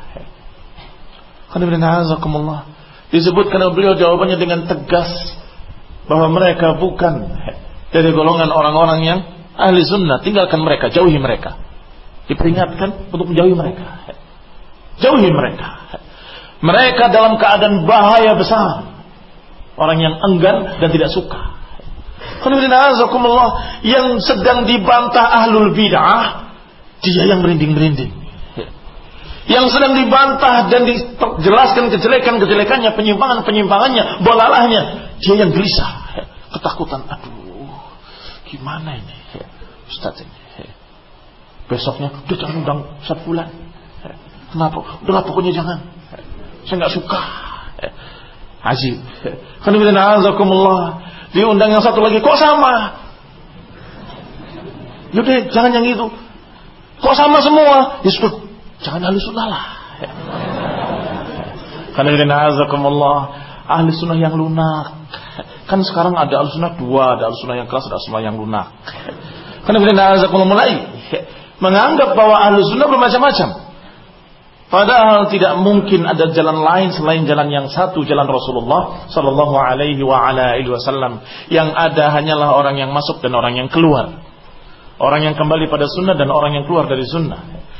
S1: Disebutkan oleh beliau jawabannya dengan tegas bahwa mereka bukan dari golongan orang-orang yang ahli sunnah, tinggalkan mereka, jauhi mereka. Diperingatkan untuk menjauhi mereka. Jauhi mereka. Mereka dalam keadaan bahaya besar. Orang yang enggan dan tidak suka. Yang sedang dibantah ahlul bid'ah, dia yang merinding-merinding. Yang sedang dibantah dan dijelaskan kejelekan-kejelekannya, penyimpangan-penyimpangannya, bolalahnya, dia yang gelisah, ketakutan. Aduh, gimana ini Ustaz ini? Besoknya, udah jangan undang Ustaz Fulan. Kenapa? Udah pokoknya jangan. Saya nggak suka. Ajib. Diundang yang satu lagi, kok sama? Yaudah, jangan yang itu. Kok sama semua? Ya sudah, jangan ahli sunnah lah. Ahli sunnah yang lunak. Kan sekarang ada ahli sunnah dua, ada ahli sunnah yang keras, ada ahli sunnah yang lunak. Mulai menganggap bahwa ahli sunnah bermacam-macam. Padahal tidak mungkin ada jalan lain selain jalan yang satu, jalan Rasulullah sallallahu alaihi wa ala alihi wasallam. Yang ada hanyalah orang yang masuk dan orang yang keluar. Orang yang kembali pada sunnah dan orang yang keluar dari sunnah.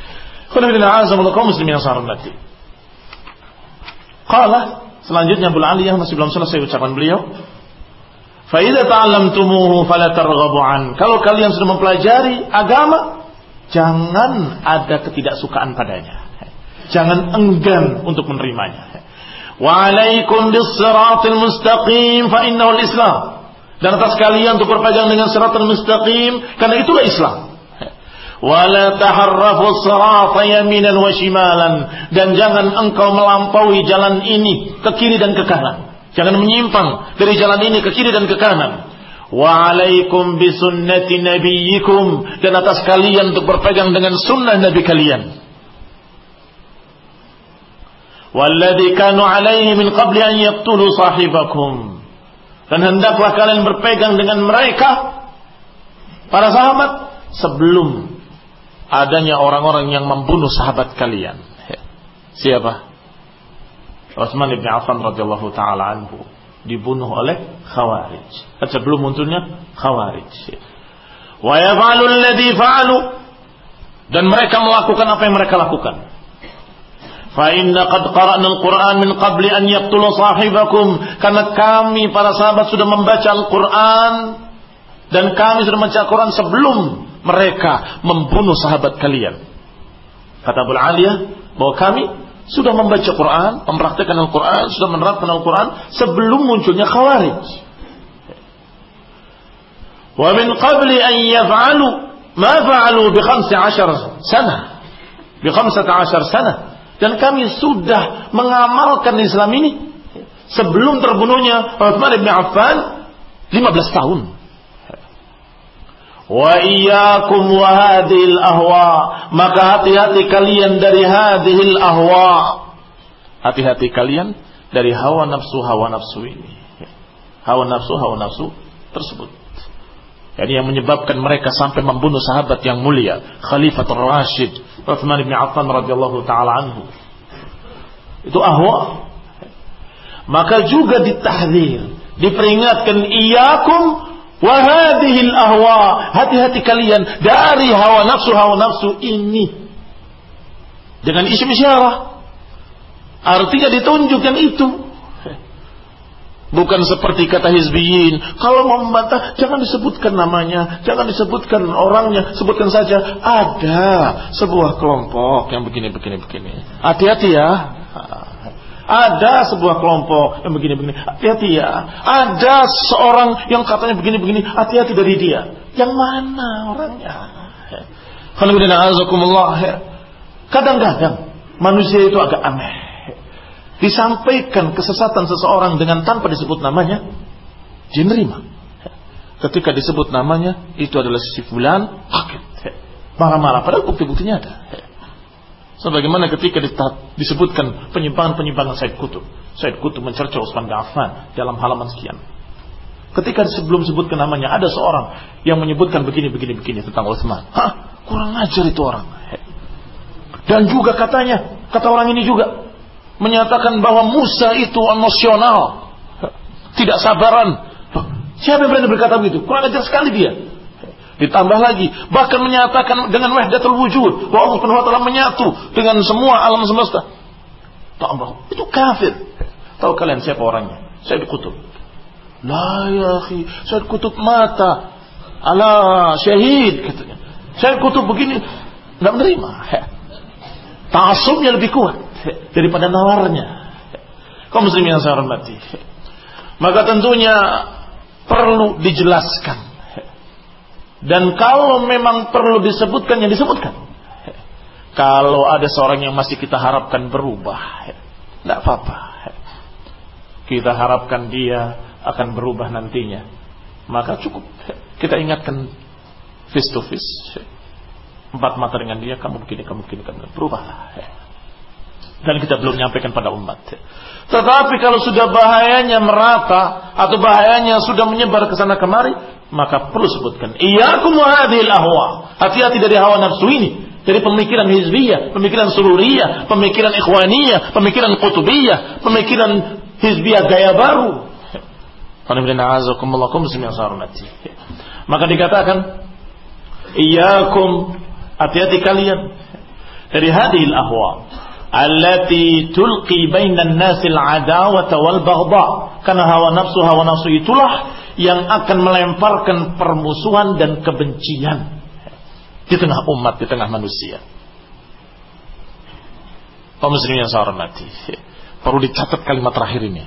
S1: Qala, selanjutnya Abu Aliyah, masih belum selesai ucapan beliau. Fa idza ta'allamtumuhu fala targhabu an. Kalau kalian sudah mempelajari agama, jangan ada ketidaksukaan padanya. Jangan enggan untuk menerimanya. Wa alaikum bis-siratil mustaqim fa innahu al-islam. Dan atas kalian untuk berpegang dengan siratal mustaqim, karena itulah Islam. Wa la taharrafu as-sirata yaminan wa shimalan. Dan jangan engkau melampaui jalan ini ke kiri dan ke kanan. Jangan menyimpang dari jalan ini ke kiri dan ke kanan. Wa alaikum bi sunnati nabiyyikum. Dan atas kalian untuk berpegang dengan sunnah nabi kalian. Walladzi kanu alaihi min qabli an yaqtulu sahibakum. Dan hendaklah kalian berpegang dengan mereka, para sahabat, sebelum adanya orang-orang yang membunuh sahabat kalian. Siapa? Utsman bin Affan radhiyallahu taala anhu dibunuh oleh Khawarij. Sebelum munculnya Khawarij. Wa yaf'alu alladhi fa'alu, dan mereka melakukan apa yang mereka lakukan. Fa inna qad qara'na al-Qur'an min qabli an yaqtulu sahibakum, karena kami para sahabat sudah membaca Al-Qur'an dan kami sudah membaca Al-Qur'an sebelum mereka membunuh sahabat kalian. Kata Abu Aliyah bahwa kami sudah membaca Quran, mempraktikkan Al-Quran, sudah menerapkan Al-Quran sebelum munculnya Khawarij. Wa min qabli an yaf'alu ma fa'alu bi khamsa ashar sana. Bi khamsata ashar sana. Dan kami sudah mengamalkan Islam ini sebelum terbunuhnya Utsman bin Affan lima belas tahun. Wa iyyakum wa hadhil ahwa, maka hati-hati kalian dari hadhil ahwa. Hati-hati kalian dari hawa nafsu hawa nafsu ini. Hawa nafsu hawa nafsu tersebut. Jadi yang menyebabkan mereka sampai membunuh sahabat yang mulia, Khalifatul Rashid Utsman bin Affan radhiyallahu taala anhu. Itu ahwa. Maka juga ditahdzir, diperingatkan, iyyakum wa hadhil ahwa, hati-hati kalian dari hawa nafsu hawa nafsu ini. Dengan isim isyarah, artinya ditunjukkan itu. Bukan seperti kata hizbiyin, kalau mau membantah jangan disebutkan namanya, jangan disebutkan orangnya, sebutkan saja ada sebuah kelompok yang begini begini begini. Hati-hati ya. Ada sebuah kelompok yang begini-begini, hati-hati ya. Ada seorang yang katanya begini-begini, hati-hati dari dia. Yang mana orangnya? Kadang-kadang manusia itu agak aneh. Disampaikan kesesatan seseorang dengan tanpa disebut namanya, dia nerima. Ketika disebut namanya, itu adalah si fulan, kaget, marah-marah. Padahal bukti-buktinya ada. Sebagaimana ketika disebutkan penyimpangan-penyimpangan Said Qutb. Said Qutb mencerca Utsman bin Affan dalam halaman sekian. Ketika sebelum sebutkan namanya, ada seorang yang menyebutkan begini-begini-begini tentang Utsman. Hah, kurang ajar itu orang. Dan juga katanya, kata orang ini juga menyatakan bahwa Musa itu emosional, tidak sabaran. Siapa yang berani berkata begitu? Kurang ajar sekali dia. Ditambah lagi, bahkan menyatakan dengan wahdatul wujud, bahwa Allah Subhanahu wa taala menyatu dengan semua alam semesta. Tambah, itu kafir. Tahu kalian siapa orangnya? Said Qutb. La ya akhi, Said Qutb mata ala syahid katanya. Said Qutb begini, enggak menerima. Ta'assubnya lebih kuat daripada nalarnya. Kaum muslimin yang saya hormati, maka tentunya perlu dijelaskan. Dan kalau memang perlu disebutkan, yang disebutkan. Kalau ada seorang yang masih kita harapkan berubah, tidak apa-apa. Kita harapkan dia akan berubah nantinya, maka cukup kita ingatkan face to face, empat mata dengan dia, kamu begini, kamu begini, kamu berubahlah. Dan kita belum menyampaikan pada umat. Tetapi kalau sudah bahayanya merata atau bahayanya sudah menyebar ke sana kemari, maka perlu sebutkan, iyyakum wa hadhil ahwa, hati-hati dari hawa nafsu ini, dari pemikiran hizbiyah, pemikiran sururiyah, pemikiran ikhwaniyah, pemikiran qutubiyah, pemikiran hizbiyah gaya baru. Maka dikatakan, iyyakum, hati-hati kalian dari hadhil ahwa allati tulqi bainan nasil adawata wal baghdha, karena hawa nafsu hawa nafsu itulah yang akan melemparkan permusuhan dan kebencian di tengah umat, di tengah manusia. Kaum muslimin yang saya hormati, perlu dicatat kalimat terakhir ini,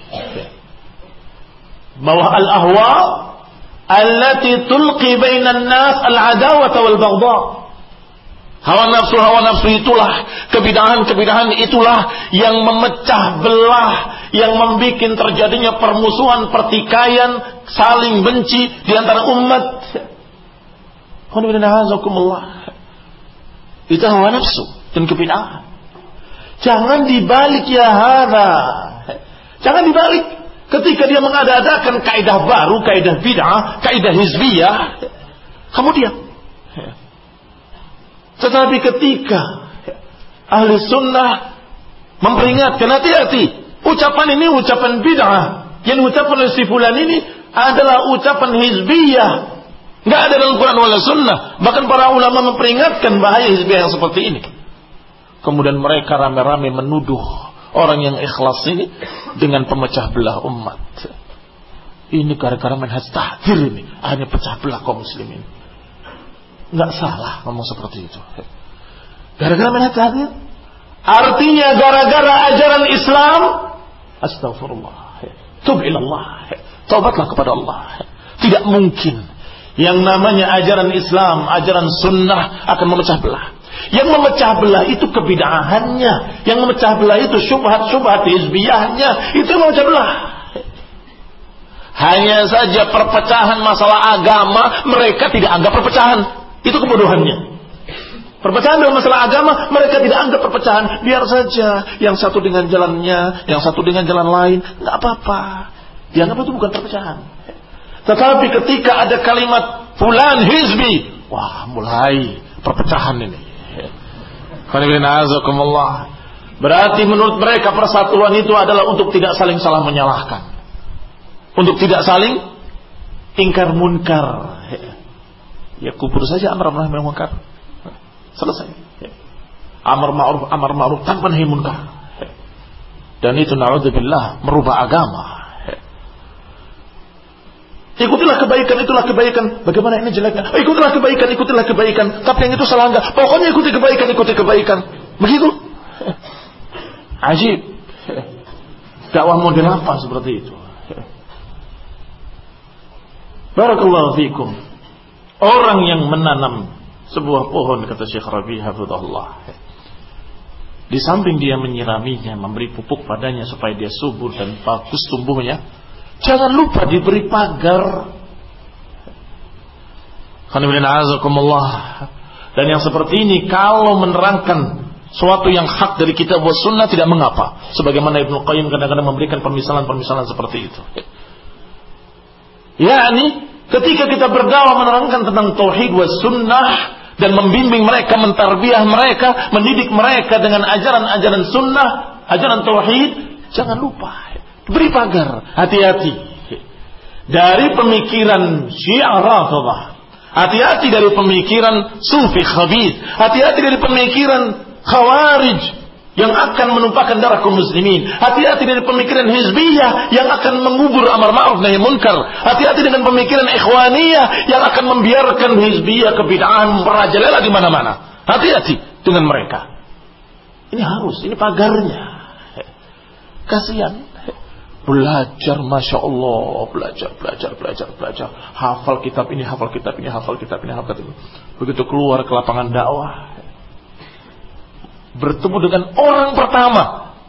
S1: bahwa al-ahwa allati tulqi bainan nas al-adawata wal baghdha, hawa nafsu hawa nafsu itulah, kebidahan-kebidahan itulah yang memecah belah, yang membuat terjadinya permusuhan, pertikaian, saling benci di antara umat. Itu hawa nafsu dan kebidahan. Jangan dibalik ya hada. Jangan dibalik. Ketika dia mengada-adakan kaidah baru, kaidah bid'ah, kaidah hizbiyah, kamu diam. Tetapi ketika ahli sunnah memperingatkan, hati-hati, ucapan ini ucapan bid'ah, yang ucapan oleh si fulan ini adalah ucapan hizbiyah, nggak ada dalam Quran wala sunnah. Bahkan para ulama memperingatkan bahaya hizbiyah yang seperti ini. Kemudian mereka rame-rame menuduh orang yang ikhlas ini dengan pemecah belah umat. Ini gara-gara manhaj tahdzir ini, hanya pecah belah kaum muslimin. Nggak salah ngomong seperti itu. Gara-gara manhaj tahdzir, artinya gara-gara ajaran Islam. Astagfirullah. Tub ilallah. Taubatlah kepada Allah. Tidak mungkin yang namanya ajaran Islam, ajaran sunnah akan memecah belah. Yang memecah belah itu kebid'ahannya, yang memecah belah itu syubhat-syubhat hizbiyahnya, itu yang memecah belah. Hanya saja perpecahan masalah agama mereka tidak anggap perpecahan. Itu kebodohannya. Perpecahan dalam masalah agama mereka tidak anggap perpecahan. Biar saja yang satu dengan jalannya, yang satu dengan jalan lain, nggak apa-apa. Dianggap itu bukan perpecahan. Tetapi ketika ada kalimat fulan hizbi, wah mulai perpecahan ini. Berarti menurut mereka persatuan itu adalah untuk tidak saling salah menyalahkan, untuk tidak saling ingkar munkar. Ya kubur saja amar ma'ruf nahi munkar, selesai. Amar ma'ruf amar ma'ruf tanpa nahi munkar. Dan itu na'udzubillah merubah agama. Ikutilah kebaikan, itulah kebaikan. Bagaimana ini jeleknya? Oh, ikutilah kebaikan, ikutilah kebaikan. Tapi yang itu salah enggak? Pokoknya ikuti kebaikan, ikuti kebaikan. Begitu. Ajib. Dakwah model apa seperti itu? Barakallahu fikum. Orang yang menanam sebuah pohon, kata Syekh Rabi' hafizahullah, di samping dia menyiraminya, memberi pupuk padanya supaya dia subur dan bagus tumbuhnya, jangan lupa diberi pagar. Dan yang seperti ini kalau menerangkan suatu yang hak dari kitab wa sunnah tidak mengapa. Sebagaimana Ibnu Qayyim kadang-kadang memberikan permisalan-permisalan seperti itu. yakni ketika kita berdakwah menerangkan tentang tauhid wa sunnah dan membimbing mereka, mentarbiah mereka, mendidik mereka dengan ajaran-ajaran sunnah, ajaran tauhid, jangan lupa beri pagar, hati-hati dari pemikiran Syiah Rafidhah, hati-hati dari pemikiran Sufi Khabith, hati-hati dari pemikiran Khawarij yang akan menumpahkan darah kaum muslimin, hati-hati dari pemikiran Hizbiyah yang akan mengubur amar ma'ruf nahi munkar, hati-hati dengan pemikiran Ikhwaniyah yang akan membiarkan Hizbiyah kebid'ahan merajalela di mana-mana. Hati-hati dengan mereka. Ini harus, ini pagarnya. Kasihan. Belajar, Masya Allah, belajar, belajar, belajar, belajar. Hafal kitab ini, hafal kitab ini, hafal kitab ini, hafal kitab ini. Begitu keluar ke lapangan dakwah, bertemu dengan orang pertama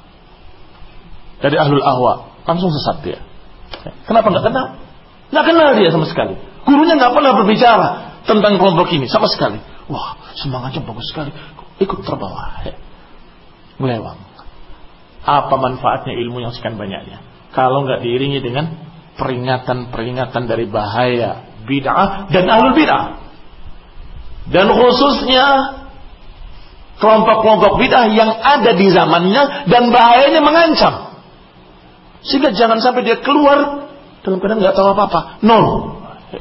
S1: dari ahlul ahwa, langsung sesat dia. Kenapa nggak kenal? Nggak kenal dia sama sekali. Gurunya nggak pernah berbicara tentang kelompok ini sama sekali. Wah, semangatnya bagus sekali. Ikut terbawa, melewang. Apa manfaatnya ilmu yang sekian banyaknya kalau nggak diiringi dengan peringatan-peringatan dari bahaya bid'ah dan ahlul bid'ah, dan khususnya kelompok-kelompok bid'ah yang ada di zamannya dan bahayanya mengancam, sehingga jangan sampai dia keluar dalam keadaan nggak tahu apa-apa, nol.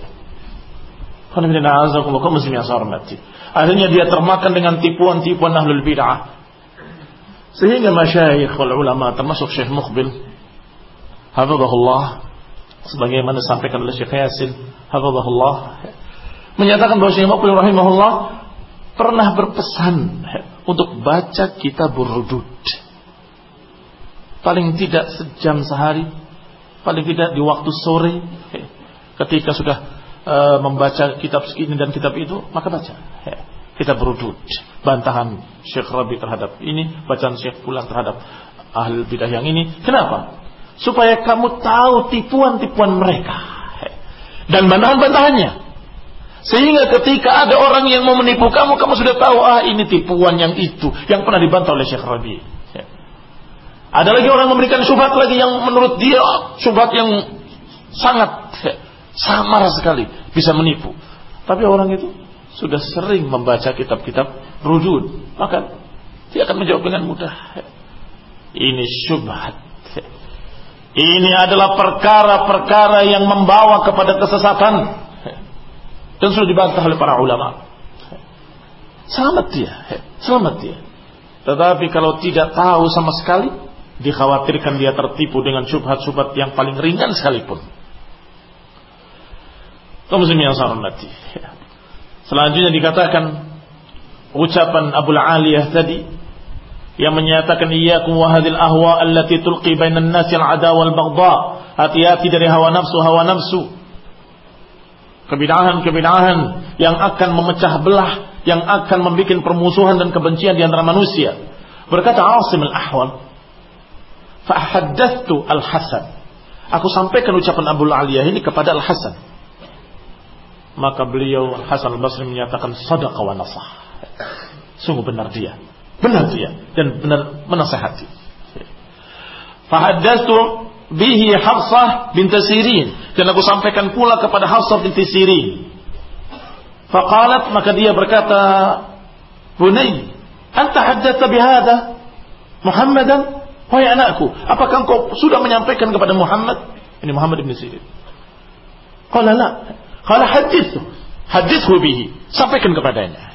S1: Akhirnya dia termakan dengan tipuan-tipuan ahlul bid'ah, sehingga masyayikh wal ulama termasuk Syekh Muqbil hafizahullah, sebagaimana disampaikan oleh Syekh Yasin hafizahullah, menyatakan bahwa Syekh Muqbil rahimahullah pernah berpesan untuk baca kitab Rudud paling tidak sejam sehari, paling tidak di waktu sore ketika sudah uh, membaca kitab ini dan kitab itu, maka baca kitab Rudud, bantahan Syekh Rabi terhadap ini, bacaan Syekh Fulan terhadap ahli bidah yang ini. Kenapa? Supaya kamu tahu tipuan-tipuan mereka dan bantahan-bantahannya, sehingga ketika ada orang yang mau menipu kamu, kamu sudah tahu, ah ini tipuan yang itu yang pernah dibantah oleh Syekh Rabi. Ya. Ada lagi orang memberikan syubhat lagi yang menurut dia syubhat yang sangat samar sekali, bisa menipu. Tapi orang itu sudah sering membaca kitab-kitab rujud, maka dia akan menjawab dengan mudah. Ini syubhat. Ini adalah perkara-perkara yang membawa kepada kesesatan dan sudah dibantah oleh para ulama. Selamat dia, selamat dia. Tetapi kalau tidak tahu sama sekali, dikhawatirkan dia tertipu dengan syubhat-syubhat yang paling ringan sekalipun. Kaum muslimin yang saya hormati. Selanjutnya dikatakan ucapan Abul Aliyah tadi yang menyatakan iyyakum wa hadhil ahwa allati tulqi bainan nasi al-adawa wal baghdha. Hati-hati dari hawa nafsu, hawa nafsu. Kebid'ahan-kebid'ahan yang akan memecah belah, yang akan membuat permusuhan dan kebencian di antara manusia. Berkata Asim al-Ahwal, fa haddathtu al-Hasan. Aku sampaikan ucapan Abul Aliyah ini kepada Al-Hasan. Maka beliau Hasan al-Basri menyatakan sadaqa wa nasah. Sungguh benar dia, benar dia dan benar menasihati. Fa haddathtu bihi Hafsah bint Sirin, dan aku sampaikan pula kepada Hafsah bint Sirin. Faqalat, maka dia berkata, bunai, anta haddatha bihadha Muhammadan, wahai anakku, apakah engkau sudah menyampaikan kepada Muhammad? Ini Muhammad bin Sirin. Qala la, qala hadithu, hadithu bihi, sampaikan kepadanya.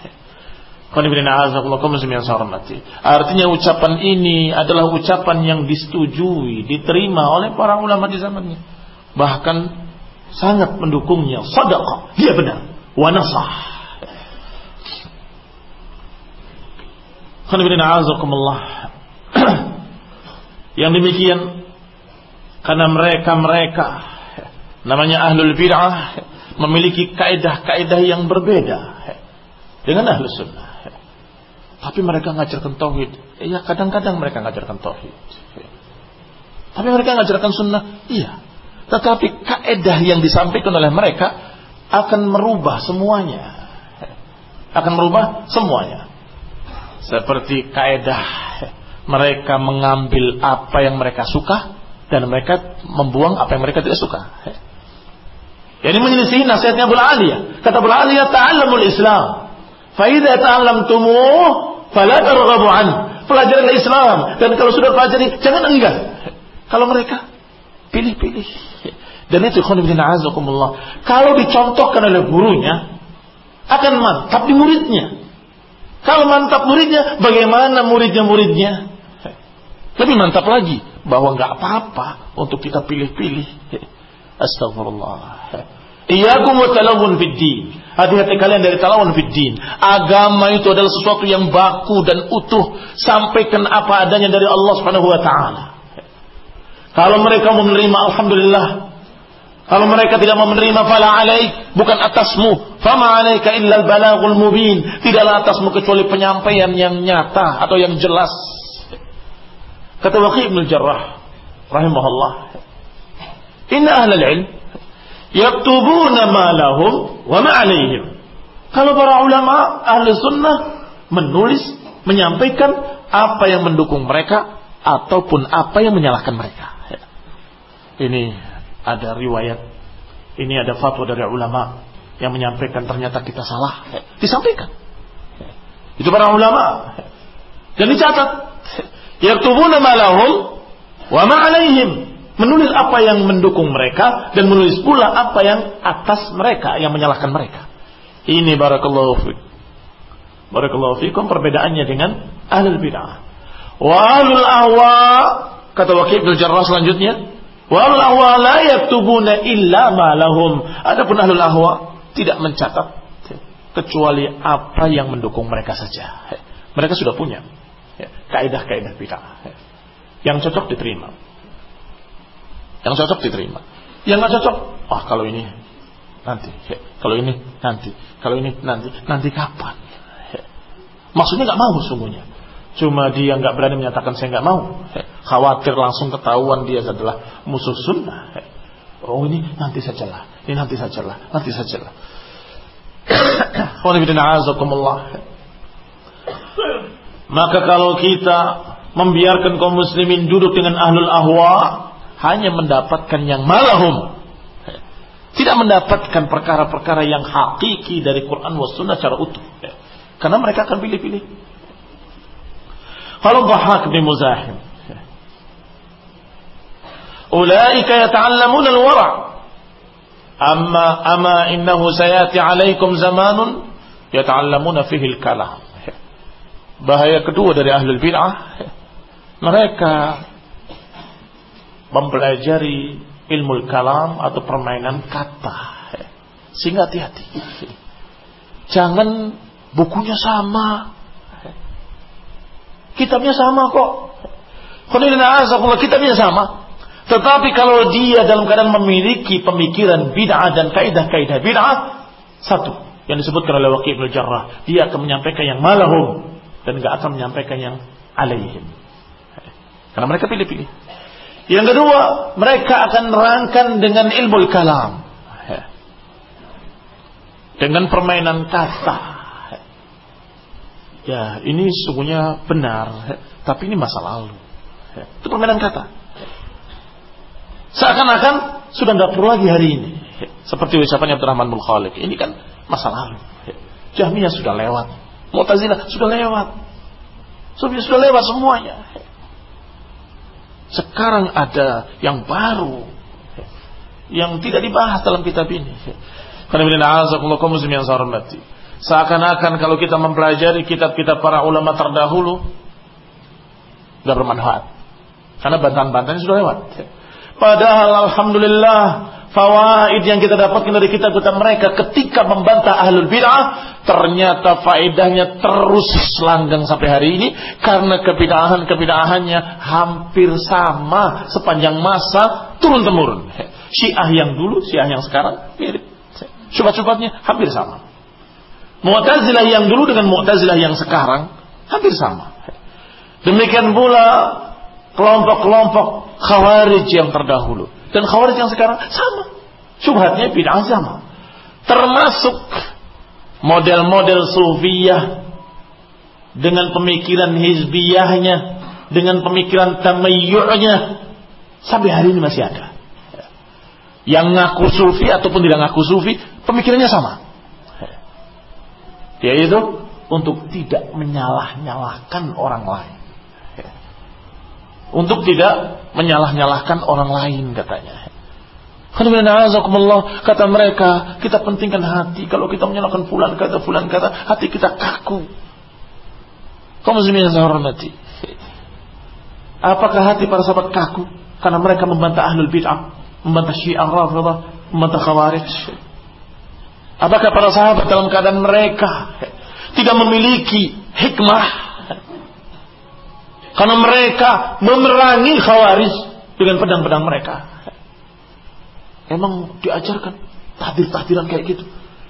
S1: Artinya ucapan ini adalah ucapan yang disetujui, diterima oleh para ulama di zamannya. Bahkan sangat mendukungnya. Shadaqah, dia benar. Wa nasah. Yang demikian karena mereka-mereka namanya ahlul bid'ah memiliki kaidah-kaidah yang berbeda dengan ahlus sunnah. Tapi mereka ngajarkan tauhid. Ya kadang-kadang mereka ngajarkan tauhid. Tapi mereka ngajarkan sunnah. Iya. Tetapi kaidah yang disampaikan oleh mereka akan merubah semuanya. Akan merubah semuanya. Seperti kaidah mereka mengambil apa yang mereka suka dan mereka membuang apa yang mereka tidak suka. Jadi menyelisih nasihatnya Abul Aliyah. Kata Abul Aliyah, ta'allamul Islam. Fa idza ta'allamtumuh fala targhabu an. Pelajarilah Islam, dan kalau sudah pelajari jangan enggan. Kalau mereka pilih-pilih. Dan itu ikhwan fillah azakumullah, kalau dicontohkan oleh gurunya akan mantap di muridnya. Kalau mantap muridnya, bagaimana muridnya-muridnya? Lebih mantap lagi bahwa enggak apa-apa untuk kita pilih-pilih. Astagfirullah. Iyyakum wa talawun fid din. Hati-hati kalian dari talawun fid din. Agama itu adalah sesuatu yang baku dan utuh. Sampaikan apa adanya dari Allah Subhanahu wa taala. Kalau mereka menerima, alhamdulillah. Kalau mereka tidak menerima, fala alaik, bukan atasmu. Fama alaika illa al-balaghul mubin. Tidaklah atasmu kecuali penyampaian yang nyata atau yang jelas. Kata Waqi' bin Jarrah rahimahullah, inna ahlal ilm yaktubuna ma lahum wa ma alaihim. Kalau para ulama ahli sunnah menulis, menyampaikan apa yang mendukung mereka ataupun apa yang menyalahkan mereka. Ini ada riwayat, ini ada fatwa dari ulama yang menyampaikan ternyata kita salah, disampaikan. Itu para ulama. Dan dicatat. Yaktubuna ma lahum wa ma alaihim. Menulis apa yang mendukung mereka dan menulis pula apa yang atas mereka, yang menyalahkan mereka. Ini barakallahu fiik. Barakallahu fiikum, perbedaannya dengan ahlul bid'ah. Wa ahlul ahwa, kata Waqi' bin Jarrah selanjutnya, wa ahlul ahwa la yaktubuna illa ma lahum. Adapun ahlul ahwa tidak mencatat kecuali apa yang mendukung mereka saja. Mereka sudah punya kaidah-kaidah bid'ah. Yang cocok diterima. Yang cocok diterima. Yang nggak cocok, ah kalau ini nanti, kalau ini nanti, kalau ini nanti, nanti kapan? Maksudnya nggak mau sungguhnya. Cuma dia nggak berani menyatakan saya nggak mau. Khawatir langsung ketahuan dia adalah musuh sunnah. Oh ini nanti sajalah, ini nanti sajalah, nanti sajalah. Maka kalau kita membiarkan kaum muslimin duduk dengan ahlul ahwa, hanya mendapatkan yang malahum, tidak mendapatkan perkara-perkara yang hakiki dari Quran was sunnah secara utuh, karena mereka akan pilih-pilih. Kalau Dhahhak bin Muzahim, ulaika yata'allamuna al-wara' amma amma innahu sayati 'alaikum zamanun yata'allamuna fihi al-kalam. Bahaya kedua dari ahlul bid'ah, mereka mempelajari ilmu kalam atau permainan kata. Sehingga hati-hati. Jangan bukunya sama, kitabnya sama kok. Kitabnya sama. Tetapi kalau dia dalam keadaan memiliki pemikiran bid'ah dan kaidah-kaidah bid'ah, satu yang disebutkan oleh Waqi' bin Jarrah, dia akan menyampaikan yang malahum dan enggak akan menyampaikan yang alaihim. Karena mereka pilih-pilih. Yang kedua, mereka akan nerangkan dengan ilmu kalam, dengan permainan kata. Ya, ini sungguhnya benar, tapi ini masa lalu. Itu permainan kata. Seakan-akan sudah tidak perlu lagi hari ini. Seperti ucapannya Abdurrahman bin Khalid, ini kan masa lalu. Jahmiyah sudah lewat, Mu'tazilah sudah lewat, sudah sudah lewat semuanya. Sekarang ada yang baru, yang tidak dibahas dalam kitab ini. Seakan-akan kalau kita mempelajari kitab-kitab para ulama terdahulu, tidak bermanfaat, karena bantahan-bantahannya sudah lewat. Padahal alhamdulillah, fawaid yang kita dapatkan dari kitab-kitab mereka ketika membantah ahlul bid'ah, ternyata faedahnya terus langgeng sampai hari ini, karena kebid'ahan-kebid'ahannya hampir sama sepanjang masa turun temurun. Syiah yang dulu, Syiah yang sekarang mirip. Syubhat-syubhatnya hampir sama. Mu'tazilah yang dulu dengan Mu'tazilah yang sekarang hampir sama. Demikian pula kelompok-kelompok Khawarij yang terdahulu dan Khawarij yang sekarang sama. Syubhatnya bid'ah sama. Termasuk model-model Sufiyah dengan pemikiran hizbiyahnya, dengan pemikiran tamayyu'nya, sampai hari ini masih ada. Yang ngaku sufi ataupun tidak ngaku sufi, pemikirannya sama. Yaitu untuk tidak menyalah-nyalahkan orang lain. Untuk tidak menyalah-nyalahkan orang lain, katanya. Kata mereka, kita pentingkan hati. Kalau kita menyalahkan fulan kata, fulan kata, hati kita kaku. Kaum muslimin yang saya hormati, apakah hati para sahabat kaku karena mereka membantah ahlul bid'ah, membantah Syiah, Rafidhah, membantah Khawarij? Apakah para sahabat dalam keadaan mereka tidak memiliki hikmah karena mereka memerangi Khawarij dengan pedang-pedang mereka? Emang diajarkan tahdir-tahdiran kayak gitu?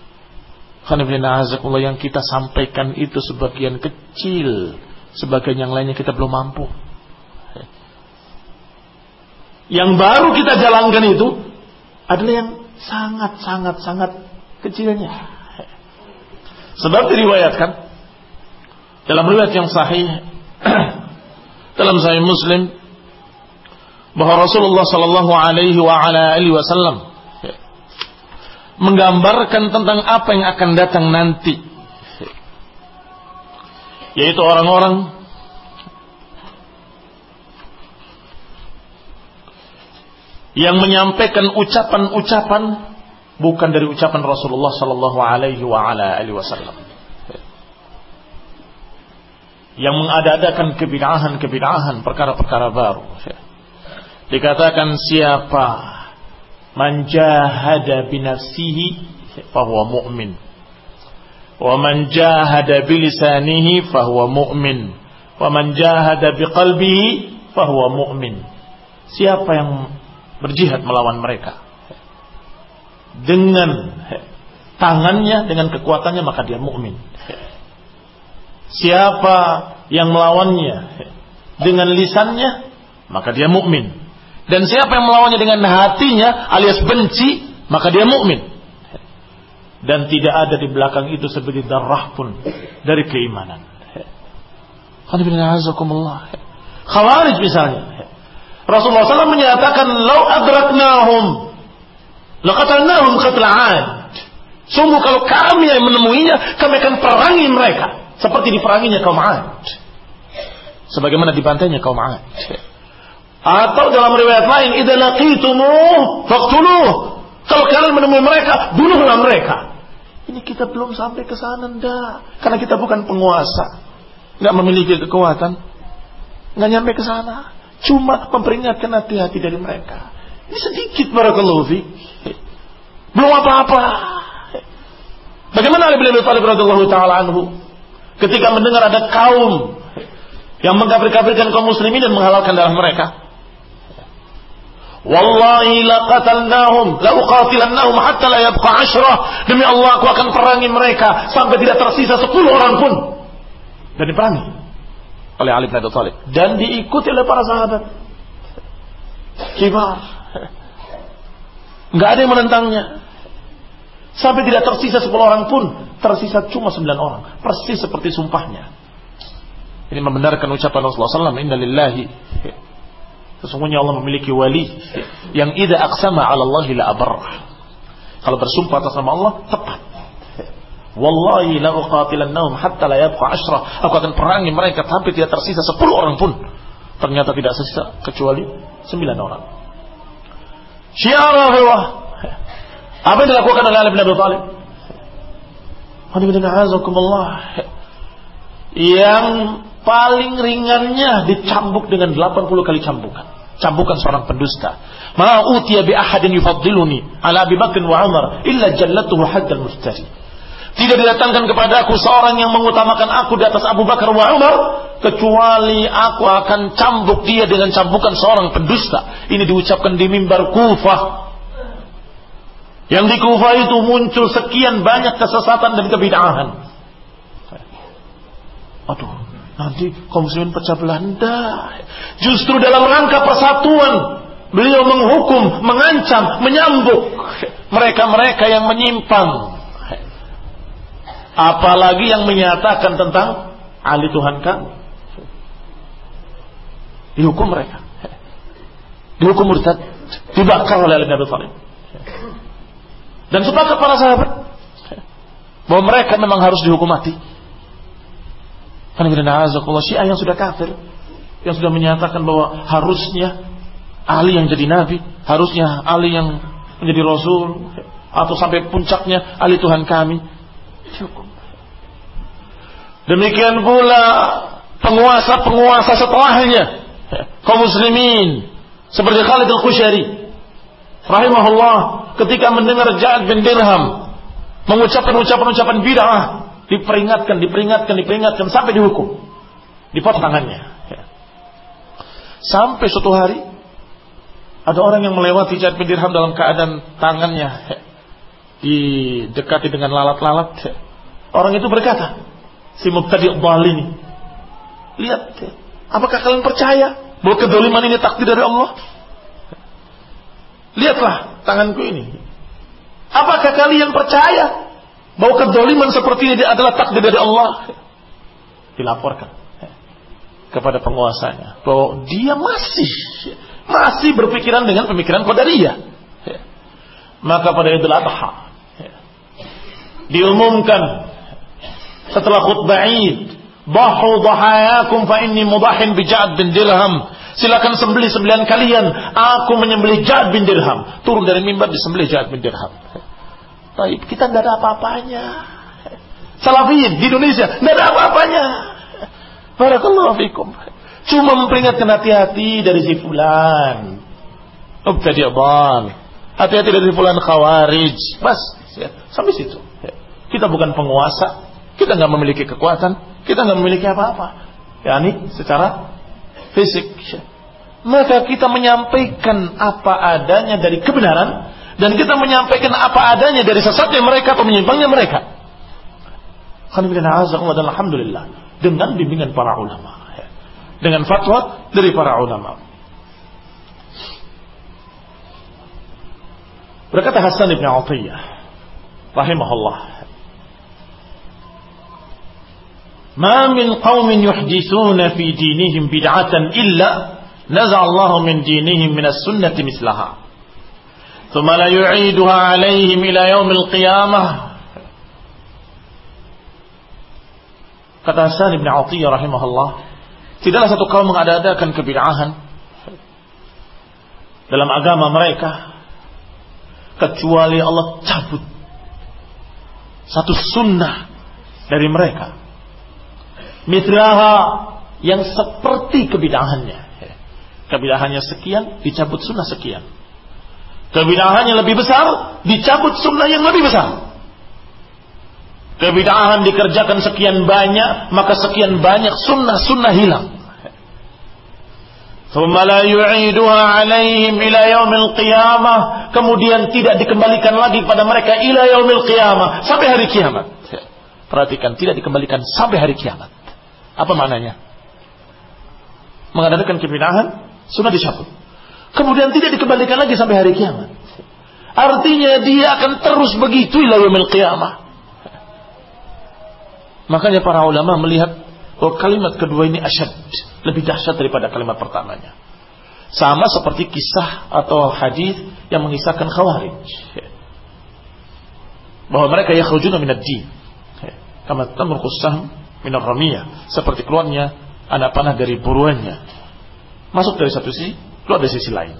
S1: Yang kita sampaikan itu sebagian kecil, sebagian yang lainnya kita belum mampu. Yang baru kita jalankan itu adalah yang sangat-sangat-sangat kecilnya. Sebab diriwayatkan dalam riwayat yang sahih dalam Sahih Muslim bahwa Rasulullah sallallahu alaihi wa ala alihi wasallam menggambarkan tentang apa yang akan datang nanti, yaitu orang-orang yang menyampaikan ucapan-ucapan bukan dari ucapan Rasulullah sallallahu alaihi wa ala alihi wasallam, yang mengada-adakan kebid'ahan-kebid'ahan, perkara-perkara baru. Dikatakan siapa man jahada binafsihi fahuwa mu'min, wa man jahada bilisanihi fahuwa mu'min, wa man jahada biqalbihi fahuwa mu'min. Siapa yang berjihad melawan mereka dengan tangannya, dengan kekuatannya, maka dia mukmin. Siapa yang melawannya dengan lisannya, maka dia mukmin. Dan siapa yang melawannya dengan hatinya alias benci, maka dia mukmin. Dan tidak ada di belakang itu sebiji darah pun dari keimanan. Khawarij misalnya. Rasulullah shallallahu alaihi wasallam menyatakan, "Lau adraknahum, laqatalnahum qatla'an." Sungguh kalau kami yang menemuinya, kami akan perangi mereka seperti diperanginya kaum 'Ad. Sebagaimana dibantainya kaum 'Ad. Atau dalam riwayat lain, "Idza laqitumuh faqtuluh." Kalau kalian menemui mereka, bunuhlah mereka. Ini kita belum sampai ke sana, enggak. Karena kita bukan penguasa, enggak memiliki kekuatan, enggak nyampe ke sana. Cuma memperingatkan hati-hati dari mereka. Ini sedikit, barakallahu fiik. Belum apa-apa. Bagaimana Ali bin Abi Thalib radhiyallahu taala anhu ketika mendengar ada kaum yang mengkafir-kafirkan kaum muslimin dan menghalalkan darah mereka? Wallahi laqatalnahum la uqatilannahum hatta la yabqa ashrah. Demi Allah, aku akan perangi mereka sampai tidak tersisa sepuluh orang pun. Dan diperangi oleh Ali bin Abi Thalib dan diikuti oleh para sahabat kibar. Enggak ada yang menentangnya. Sampai tidak tersisa sepuluh orang pun, tersisa cuma sembilan orang, persis seperti sumpahnya. Ini membenarkan ucapan Rasulullah sallallahu alaihi wasallam, "Inna lillahi." Sesungguhnya Allah memiliki wali yang idza aqsama 'ala Allah la abarrah. Kalau bersumpah atas nama Allah, tepat. Wallahi la uqatilannahum hatta la yabqa ashrah. Aku akan perangi mereka sampai tidak tersisa sepuluh orang pun. Ternyata tidak tersisa kecuali sembilan orang. Syiarullah. Apa yang dilakukan oleh Ali bin Abi Thalib? Yang paling ringannya dicambuk dengan delapan puluh kali cambukan. Cambukan seorang pendusta. Ma utiya bi ahadin yufaddiluni ala Abi Bakr wa Umar illa jallatuhu haddal muftari. Tidak didatangkan kepada aku seorang yang mengutamakan aku di atas Abu Bakar wa Umar, kecuali aku akan cambuk dia dengan cambukan seorang pendusta. Ini diucapkan di mimbar Kufah. Yang di Kufah itu muncul sekian banyak kesesatan dan kebid'ahan. Aduh, nanti kaum muslimin pecah belah. Enggak. Justru dalam rangka persatuan, beliau menghukum, mengancam, menyambuk mereka-mereka yang menyimpang. Apalagi yang menyatakan tentang Ali Tuhan kami. Dihukum mereka. Dihukum murtad, dibakar oleh Ali bin Abi Thalib. Dan sepakat para sahabat bahwa mereka memang harus dihukum mati. Karena Syiah yang sudah kafir, yang sudah menyatakan bahwa harusnya Ali yang jadi nabi, harusnya Ali yang menjadi rasul, atau sampai puncaknya Ali Tuhan kami, dihukum. Demikian pula penguasa-penguasa setelahnya, kaum muslimin seperti Khalid al-Qusyari rahimahullah, ketika mendengar Ja'ad bin Dirham mengucapkan ucapan-ucapan bid'ah, diperingatkan, diperingatkan, diperingatkan sampai dihukum, dipotong tangannya. Sampai suatu hari ada orang yang melewati Ja'ad bin Dirham dalam keadaan tangannya didekati dengan lalat-lalat. Orang itu berkata, si mubtadi' dhal ini, lihat, apakah kalian percaya bahwa kedzaliman ini takdir dari Allah? Lihatlah tanganku ini. Apakah kalian percaya bahwa kedzaliman seperti ini adalah takdir dari Allah? Dilaporkan kepada penguasanya bahwa dia masih masih berpikiran dengan pemikiran qadariyah. Maka pada Idul Adha diumumkan setelah khutbah Id, "Dhahu dhahayakum fa inni mudahin bi Ja'ad bin Dirham." Silakan sembelih sembelihan kalian, aku menyembelih Ja'ad bin Dirham. Turun dari mimbar disembelih Ja'ad bin Dirham. Baik, kita tidak ada apa-apanya. Salafiyin di Indonesia tidak ada apa-apanya. Barakallahu fikum. Cuma memperingatkan hati-hati dari si fulan mubtadi' dhal, hati-hati dari si fulan khawarij. Bas, ya, sampai situ. Kita bukan penguasa, kita nggak memiliki kekuatan, kita nggak memiliki apa-apa. Yani secara fisik. Maka kita menyampaikan apa adanya dari kebenaran, dan kita menyampaikan apa adanya dari sesatnya mereka atau menyimpangnya mereka. Alhamdulillah, dengan bimbingan para ulama, dengan fatwa dari para ulama. Berkata Hasan bin Atiyah rahimahullah, Ma min qaumin yuhdithuna fi dinihim bid'atan illa naza'allahu min dinihim minas sunnati mislaha. Thumma la yu'iduha 'alaihim ila yaumil qiyamah. Kata Hasan bin Athiyyah rahimahullah, tidaklah satu kaum mengada-adakan kebid'ahan dalam agama mereka kecuali Allah cabut satu sunnah dari mereka. Mithlaha, yang seperti kebid'ahannya. Kebid'ahannya sekian, dicabut sunnah sekian. Kebid'ahannya lebih besar, dicabut sunnah yang lebih besar. Kebid'ahan dikerjakan sekian banyak, maka sekian banyak sunnah-sunnah hilang. Thumma la yu'iduha 'alaihim ila yaumil qiyamah, kemudian tidak dikembalikan lagi pada mereka ila yaumil qiyamah, sampai hari kiamat. Perhatikan, tidak dikembalikan sampai hari kiamat. Apa maknanya? Mengadakan kebid'ahan, sunnah dicabut. Kemudian tidak dikembalikan lagi sampai hari kiamat. Artinya dia akan terus begitu ila yaumil qiyamah. Makanya para ulama melihat bahwa kalimat kedua ini asyad, lebih dahsyat daripada kalimat pertamanya. Sama seperti kisah atau hadis yang mengisahkan Khawarij, bahwa mereka yakhrujuna minad din kama tamruqus sahm min ar-ramiyah, seperti keluarnya anak panah dari buruannya, masuk dari satu sisi, keluar dari sisi lain.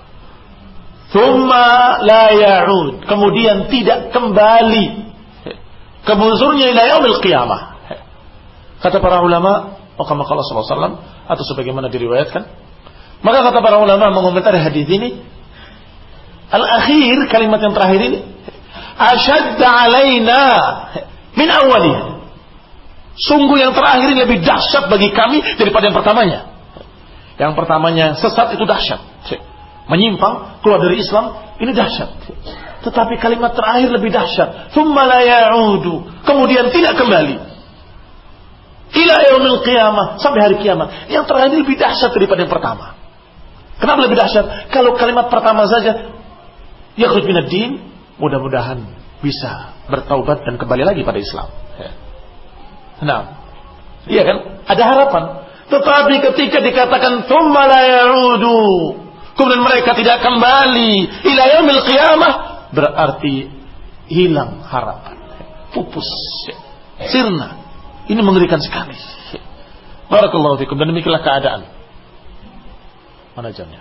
S1: Thumma la ya'ud, kemudian tidak kembali ke buzurnya ila yaumil qiyamah. Kata para ulama, oh kama qala sallallahu alaihi wasallam, atau sebagaimana diriwayatkan, maka kata para ulama mengomentari hadis ini, al-akhir, kalimat yang terakhir ini, ashadda alaina min awwalih. Sungguh yang terakhir ini lebih dahsyat bagi kami daripada yang pertamanya. Yang pertamanya sesat itu dahsyat, menyimpang, keluar dari Islam, ini dahsyat. Tetapi kalimat terakhir lebih dahsyat. Tsumma la ya'udu, kemudian tidak kembali ila yaumil qiyamah, sampai hari kiamat. Yang terakhir lebih dahsyat daripada yang pertama. Kenapa lebih dahsyat? Kalau kalimat pertama saja yakhruj minad din, mudah-mudahan bisa bertaubat dan kembali lagi pada Islam. Nah, iya kan? Ada harapan. Tetapi ketika dikatakan tsumma la ya'udu, kemudian mereka tidak kembali ila yaumil qiyamah, berarti hilang harapan, pupus, sirna. Ini mengerikan sekali. Barakallahu fikum. Dan demikianlah keadaan. Mana jamnya?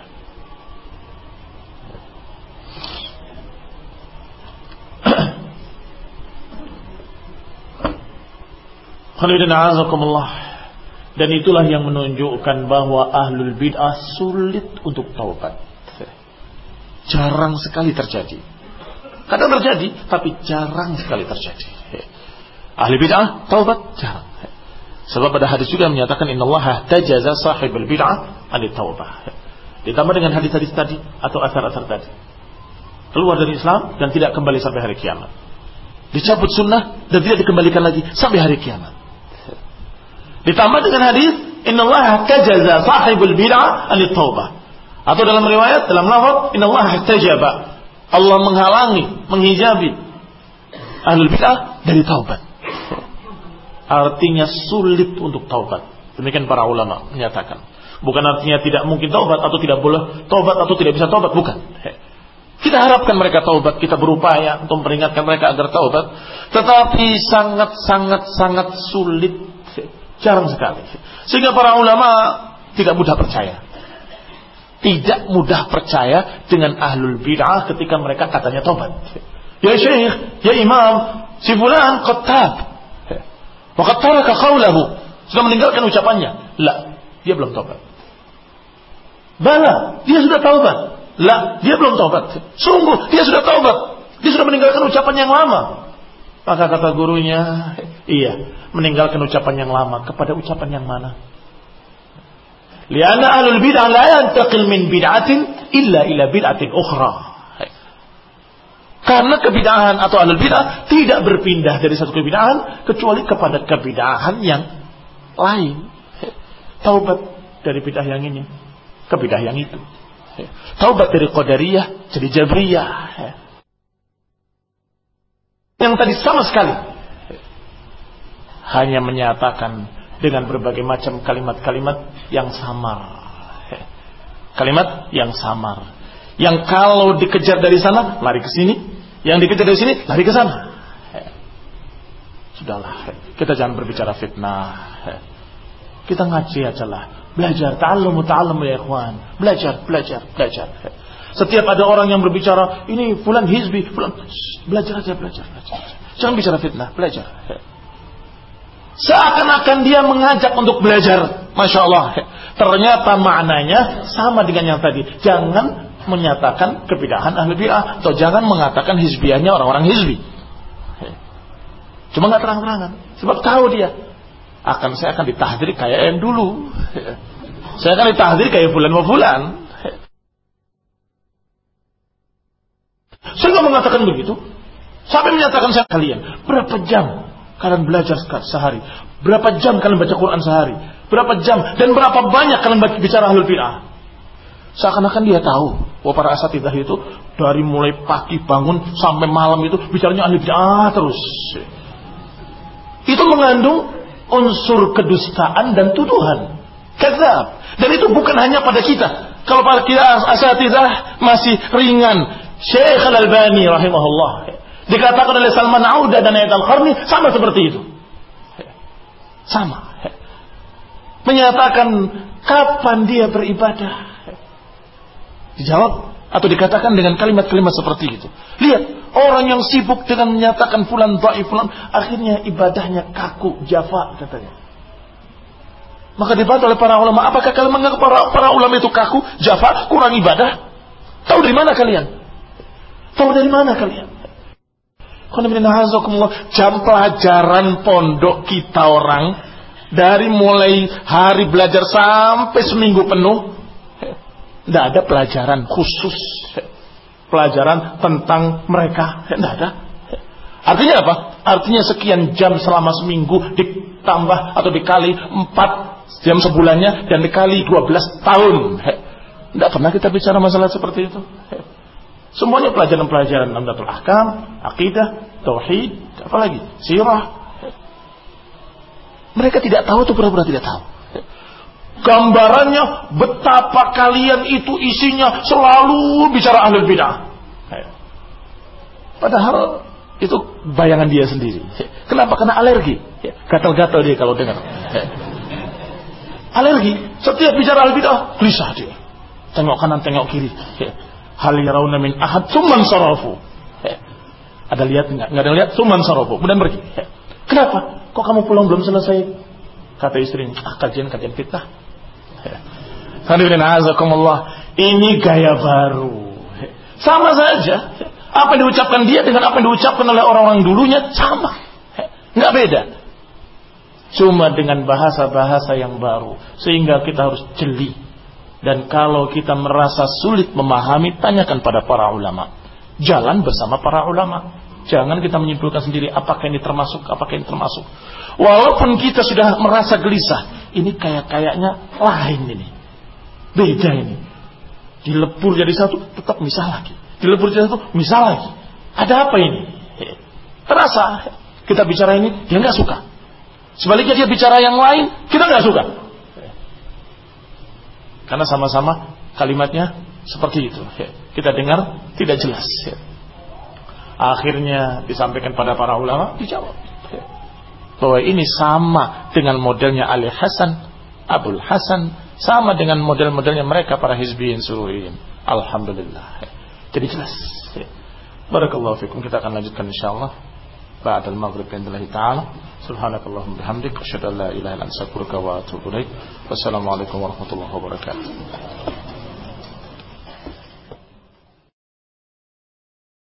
S1: Dan itulah yang menunjukkan bahwa ahlul bid'ah sulit untuk taubat. Jarang sekali terjadi. Kadang terjadi, tapi jarang sekali terjadi. Ahli bid'ah taubat jarang. Sebab pada hadis juga menyatakan innallaha tajaza sahibul bid'ah anit taubah. Ditambah dengan hadis-hadis tadi atau asar-asar tadi, keluar dari Islam dan tidak kembali sampai hari kiamat. Dicabut sunnah dan tidak dikembalikan lagi sampai hari kiamat. Ditambah dengan hadis innallaha tajaza sahibul bid'ah anit taubah. Atau dalam riwayat, dalam lafaz innallaha tajaba, Allah menghalangi, menghijabi ahlul bid'ah dari taubat. Artinya sulit untuk taubat. Demikian para ulama menyatakan. Bukan artinya tidak mungkin taubat atau tidak boleh taubat atau tidak bisa taubat, bukan. Kita harapkan mereka taubat, kita berupaya untuk memperingatkan mereka agar taubat, tetapi sangat-sangat-sangat sulit, jarang sekali. Sehingga para ulama tidak mudah percaya. Tidak mudah percaya dengan ahlul bid'ah ketika mereka katanya taubat. Ya syekh, ya imam, si fulan qad tab. Wa qad taraka qawlahu. Sudah meninggalkan ucapannya. La, dia belum taubat. Bala, dia sudah taubat. La, dia belum taubat. Sungguh, dia sudah taubat. Dia sudah meninggalkan ucapan yang lama. Maka kata gurunya, iya, meninggalkan ucapan yang lama kepada ucapan yang mana? Lianna ahlul bid'ah la yantaqil min bid'atin illa ila bid'atin ukhra. Karena kebid'ahan atau ahlul bid'ah tidak berpindah dari satu kebid'ahan kecuali kepada kebid'ahan yang lain. Taubat dari bid'ah yang ini ke bid'ah yang itu. Taubat dari Qadariyah jadi Jabriyah. Yang tadi sama sekali hanya menyatakan dengan berbagai macam kalimat-kalimat yang samar. Kalimat yang samar. Yang kalau dikejar dari sana, lari ke sini. Yang dikejar dari sini, lari ke sana. Sudahlah, kita jangan berbicara fitnah. Kita ngaji aja lah. Belajar, ta'allumu ta'allumu ya ikhwan. Belajar, belajar, belajar. Setiap ada orang yang berbicara, ini fulan hizbi, fulan, belajar aja, belajar, belajar. Jangan bicara fitnah, belajar. Seakan-akan dia mengajak untuk belajar. Masya Allah. Ternyata maknanya sama dengan yang tadi. Jangan menyatakan kebidahan ahli bid'ah, atau jangan mengatakan hizbiyahnya orang-orang hizbi. Cuma gak terang-terangan. Sebab tahu dia akan saya akan ditahdir kayak yang dulu. Saya akan ditahdir kayak bulan wa bulan. Saya gak mengatakan begitu. Sampai menyatakan saya kalian, berapa jam kalian belajar sehari? Berapa jam kalian baca Quran sehari? Berapa jam dan berapa banyak kalian bicara ahlul bid'ah? Seakan-akan dia tahu bahwa para asatidzah itu dari mulai pagi bangun sampai malam itu bicaranya ahlul bid'ah terus. Itu mengandung unsur kedustaan dan tuduhan, kadzab. Dan itu bukan hanya pada kita. Kalau pada kita asatidzah masih ringan. Syekh Al-Albani rahimahullah dikatakan oleh Salman Auda dan Ayat Al-Qarni sama seperti itu. Sama. Menyatakan kapan dia beribadah. Dijawab atau dikatakan dengan kalimat-kalimat seperti itu. Lihat, orang yang sibuk dengan menyatakan fulan dhaif fulan, akhirnya ibadahnya kaku, jafa katanya. Maka dibantah oleh para ulama, apakah kalian menganggap para, para ulama itu kaku, jafa, kurang ibadah? Tahu dari mana kalian? Tahu dari mana kalian? Jam pelajaran pondok kita orang dari mulai hari belajar sampai seminggu penuh, tidak ada pelajaran khusus, pelajaran tentang mereka, tidak ada. Artinya apa? Artinya sekian jam selama seminggu ditambah atau dikali empat jam sebulannya dan dikali dua belas tahun. Tidak pernah kita bicara masalah seperti itu. Semuanya pelajaran-pelajaran Umdatul Ahkam, akidah, tauhid, apa lagi? Sirah. Mereka tidak tahu atau pura-pura tidak tahu. Gambarannya betapa kalian itu isinya selalu bicara ahlul bid'ah. Padahal itu bayangan dia sendiri. Kenapa? Karena alergi. Gatal-gatal dia kalau dengar. Alergi. Setiap bicara ahlul bid'ah, gelisah dia. Tengok kanan, tengok kiri. Hal yarawna min ahad tsumman sarafu. Ada lihat enggak? Enggak ada lihat, tsumman sarafu. Kemudian pergi. Kenapa? Kok kamu pulang belum selesai? Kata istrinya, ah kajian-kajian fitnah. Ini gaya baru. Sama saja. Apa yang diucapkan dia dengan apa yang diucapkan oleh orang-orang dulunya sama. Enggak beda. Cuma dengan bahasa-bahasa yang baru. Sehingga kita harus jeli. Dan kalau kita merasa sulit memahami, tanyakan pada para ulama. Jalan bersama para ulama. Jangan kita menyimpulkan sendiri apakah ini termasuk, apakah ini termasuk. Walaupun kita sudah merasa gelisah, ini kayak-kayaknya lain ini. Beda ini. Dilebur jadi satu, tetap misah lagi. Dilebur jadi satu, misah lagi. Ada apa ini? Terasa kita bicara ini, dia nggak suka. Sebaliknya dia bicara yang lain, kita nggak suka. Karena sama-sama kalimatnya seperti itu. Kita dengar tidak jelas. Akhirnya disampaikan pada para ulama, dijawab bahwa ini sama dengan modelnya Ali Hasan, Abdul Hasan, sama dengan model-modelnya mereka para hizbiyin suruhin. Alhamdulillah. Jadi jelas. Barakallahu fikum. Kita akan lanjutkan insyaallah ba'dal maghrib bi'idznillah ta'ala. Subhanakallahumma bihamdik asyhadu an la ilaha illa anta astaghfiruka wa atubu ilaik. Wassalamualaikum warahmatullahi wabarakatuh.